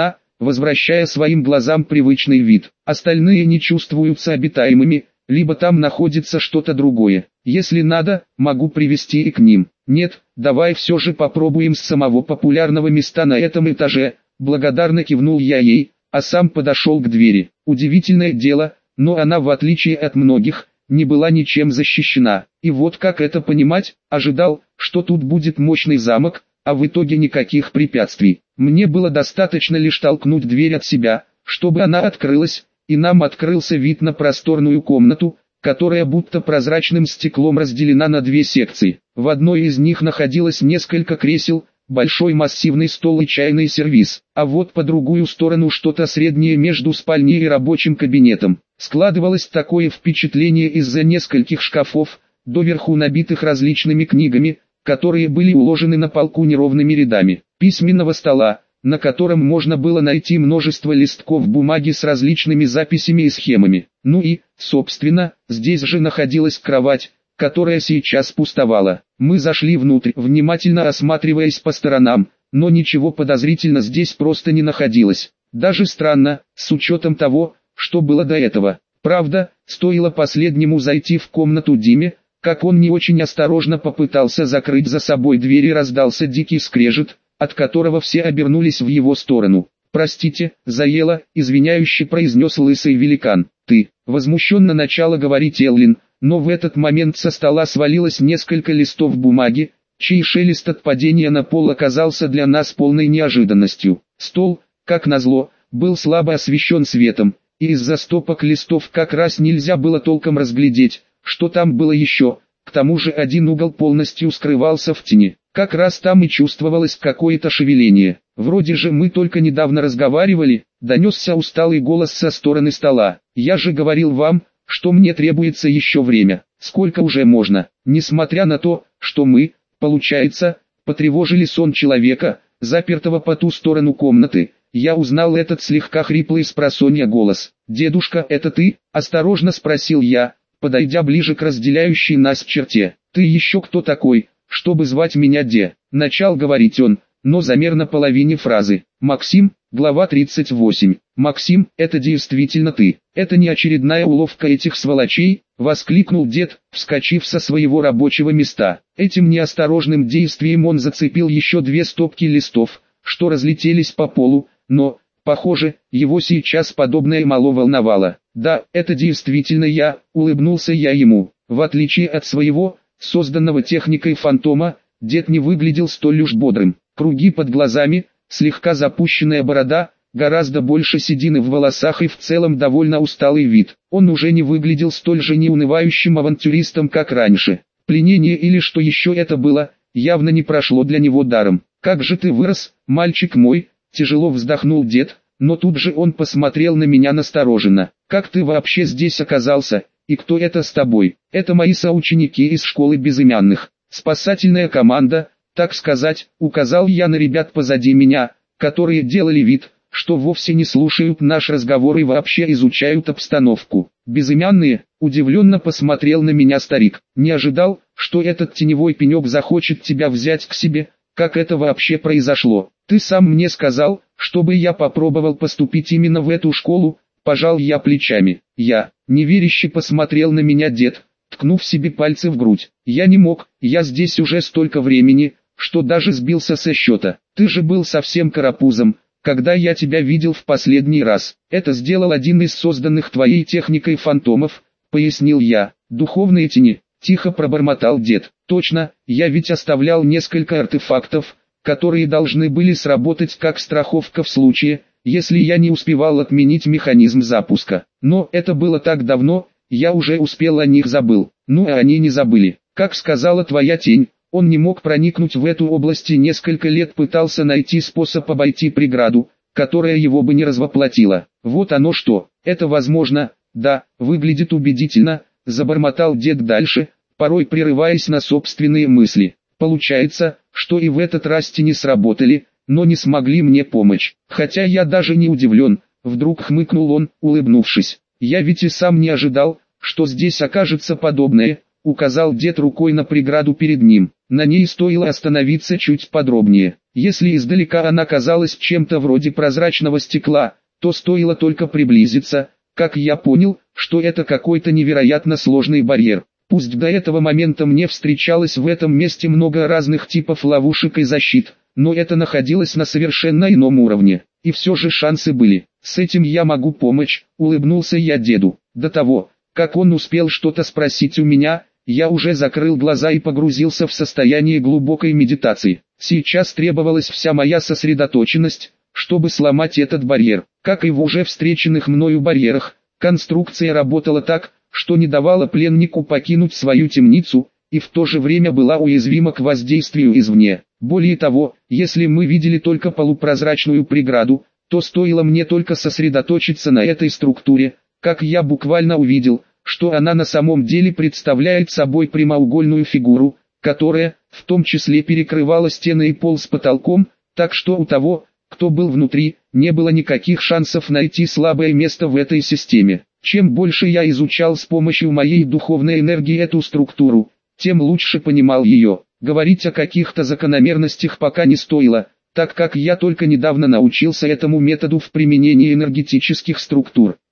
возвращая своим глазам привычный вид. Остальные не чувствуются обитаемыми, либо там находится что-то другое. Если надо, могу привести и к ним. Нет, давай все же попробуем с самого популярного места на этом этаже. Благодарно кивнул я ей, а сам подошел к двери. Удивительное дело, но она, в отличие от многих, не была ничем защищена. И вот как это понимать, ожидал, что тут будет мощный замок, а в итоге никаких препятствий. Мне было достаточно лишь толкнуть дверь от себя, чтобы она открылась, и нам открылся вид на просторную комнату, которая будто прозрачным стеклом разделена на две секции. В одной из них находилось несколько кресел, большой массивный стол и чайный сервиз, а вот по другую сторону что-то среднее между спальней и рабочим кабинетом. Складывалось такое впечатление из-за нескольких шкафов, доверху набитых различными книгами, которые были уложены на полку неровными рядами, письменного стола, на котором можно было найти множество листков бумаги с различными записями и схемами. Ну и, собственно, здесь же находилась кровать, которая сейчас пустовала. Мы зашли внутрь, внимательно осматриваясь по сторонам, но ничего подозрительного здесь просто не находилось. Даже странно, с учетом того, что было до этого. Правда, стоило последнему зайти в комнату Диме, как он не очень осторожно попытался закрыть за собой дверь и раздался дикий скрежет, от которого все обернулись в его сторону. «Простите, заело», — извиняюще произнес лысый великан. «Ты», — возмущенно начала говорить Эллин, но в этот момент со стола свалилось несколько листов бумаги, чей шелест от падения на пол оказался для нас полной неожиданностью. Стол, как назло, был слабо освещен светом, и из-за стопок листов как раз нельзя было толком разглядеть, что там было еще. К тому же один угол полностью скрывался в тени. Как раз там и чувствовалось какое-то шевеление. «Вроде же мы только недавно разговаривали», — донесся усталый голос со стороны стола. «Я же говорил вам, что мне требуется еще время. Сколько уже можно?» Несмотря на то, что мы, получается, потревожили сон человека, запертого по ту сторону комнаты, я узнал этот слегка хриплый спросонья голос. «Дедушка, это ты?» — осторожно спросил я, подойдя ближе к разделяющей нас черте. «Ты еще кто такой, чтобы звать меня Де?» — начал говорить он, но замер на половине фразы. «Максим, глава тридцать восемь. Максим, это действительно ты. Это не очередная уловка этих сволочей?» — воскликнул дед, вскочив со своего рабочего места. Этим неосторожным действием он зацепил еще две стопки листов, что разлетелись по полу, но, похоже, его сейчас подобное мало волновало. «Да, это действительно я», — улыбнулся я ему. В отличие от своего, созданного техникой фантома, дед не выглядел столь уж бодрым. Круги под глазами, слегка запущенная борода, гораздо больше седины в волосах и в целом довольно усталый вид. Он уже не выглядел столь же неунывающим авантюристом, как раньше. Пленение или что еще это было, явно не прошло для него даром. «Как же ты вырос, мальчик мой», — тяжело вздохнул дед, но тут же он посмотрел на меня настороженно. «Как ты вообще здесь оказался, и кто это с тобой?» «Это мои соученики из школы безымянных, спасательная команда, так сказать», — указал я на ребят позади меня, которые делали вид, что вовсе не слушают наш разговор и вообще изучают обстановку. «Безымянные?» — удивленно посмотрел на меня старик. «Не ожидал, что этот теневой пенек захочет тебя взять к себе. Как это вообще произошло? Ты сам мне сказал, чтобы я попробовал поступить именно в эту школу», — пожал я плечами. «Я», — неверяще посмотрел на меня дед, ткнув себе пальцы в грудь. «Я не мог, я здесь уже столько времени, что даже сбился со счета. Ты же был совсем карапузом, когда я тебя видел в последний раз. Это сделал один из созданных твоей техникой фантомов», — пояснил я. «Духовные тени», — тихо пробормотал дед. «Точно, я ведь оставлял несколько артефактов, которые должны были сработать как страховка в случае, если я не успевал отменить механизм запуска. Но это было так давно, я уже успел о них забыл. Ну а они не забыли. Как сказала твоя тень, он не мог проникнуть в эту область и несколько лет пытался найти способ обойти преграду, которая его бы не развоплотила. Вот оно что, это возможно, да, выглядит убедительно», — забормотал дед дальше, порой прерываясь на собственные мысли. «Получается, что и в этот раз тени сработали, но не смогли мне помочь. Хотя я даже не удивлен», — вдруг хмыкнул он, улыбнувшись. «Я ведь и сам не ожидал, что здесь окажется подобное», — указал дед рукой на преграду перед ним. на ней стоило остановиться чуть подробнее. Если издалека она казалась чем-то вроде прозрачного стекла, то стоило только приблизиться, как я понял, что это какой-то невероятно сложный барьер. Пусть до этого момента мне встречалось в этом месте много разных типов ловушек и защит, но это находилось на совершенно ином уровне. И все же шансы были. С этим я могу помочь, улыбнулся я деду. До того, как он успел что-то спросить у меня, я уже закрыл глаза и погрузился в состояние глубокой медитации. Сейчас требовалась вся моя сосредоточенность, чтобы сломать этот барьер. Как и в уже встреченных мною барьерах, конструкция работала так, что не давала пленнику покинуть свою темницу, и в то же время была уязвима к воздействию извне. Более того, если мы видели только полупрозрачную преграду, то стоило мне только сосредоточиться на этой структуре, как я буквально увидел, что она на самом деле представляет собой прямоугольную фигуру, которая, в том числе, перекрывала стены и пол с потолком, так что у того, кто был внутри, не было никаких шансов найти слабое место в этой системе. Чем больше я изучал с помощью моей духовной энергии эту структуру, тем лучше понимал ее. Говорить о каких-то закономерностях пока не стоило, так как я только недавно научился этому методу в применении энергетических структур.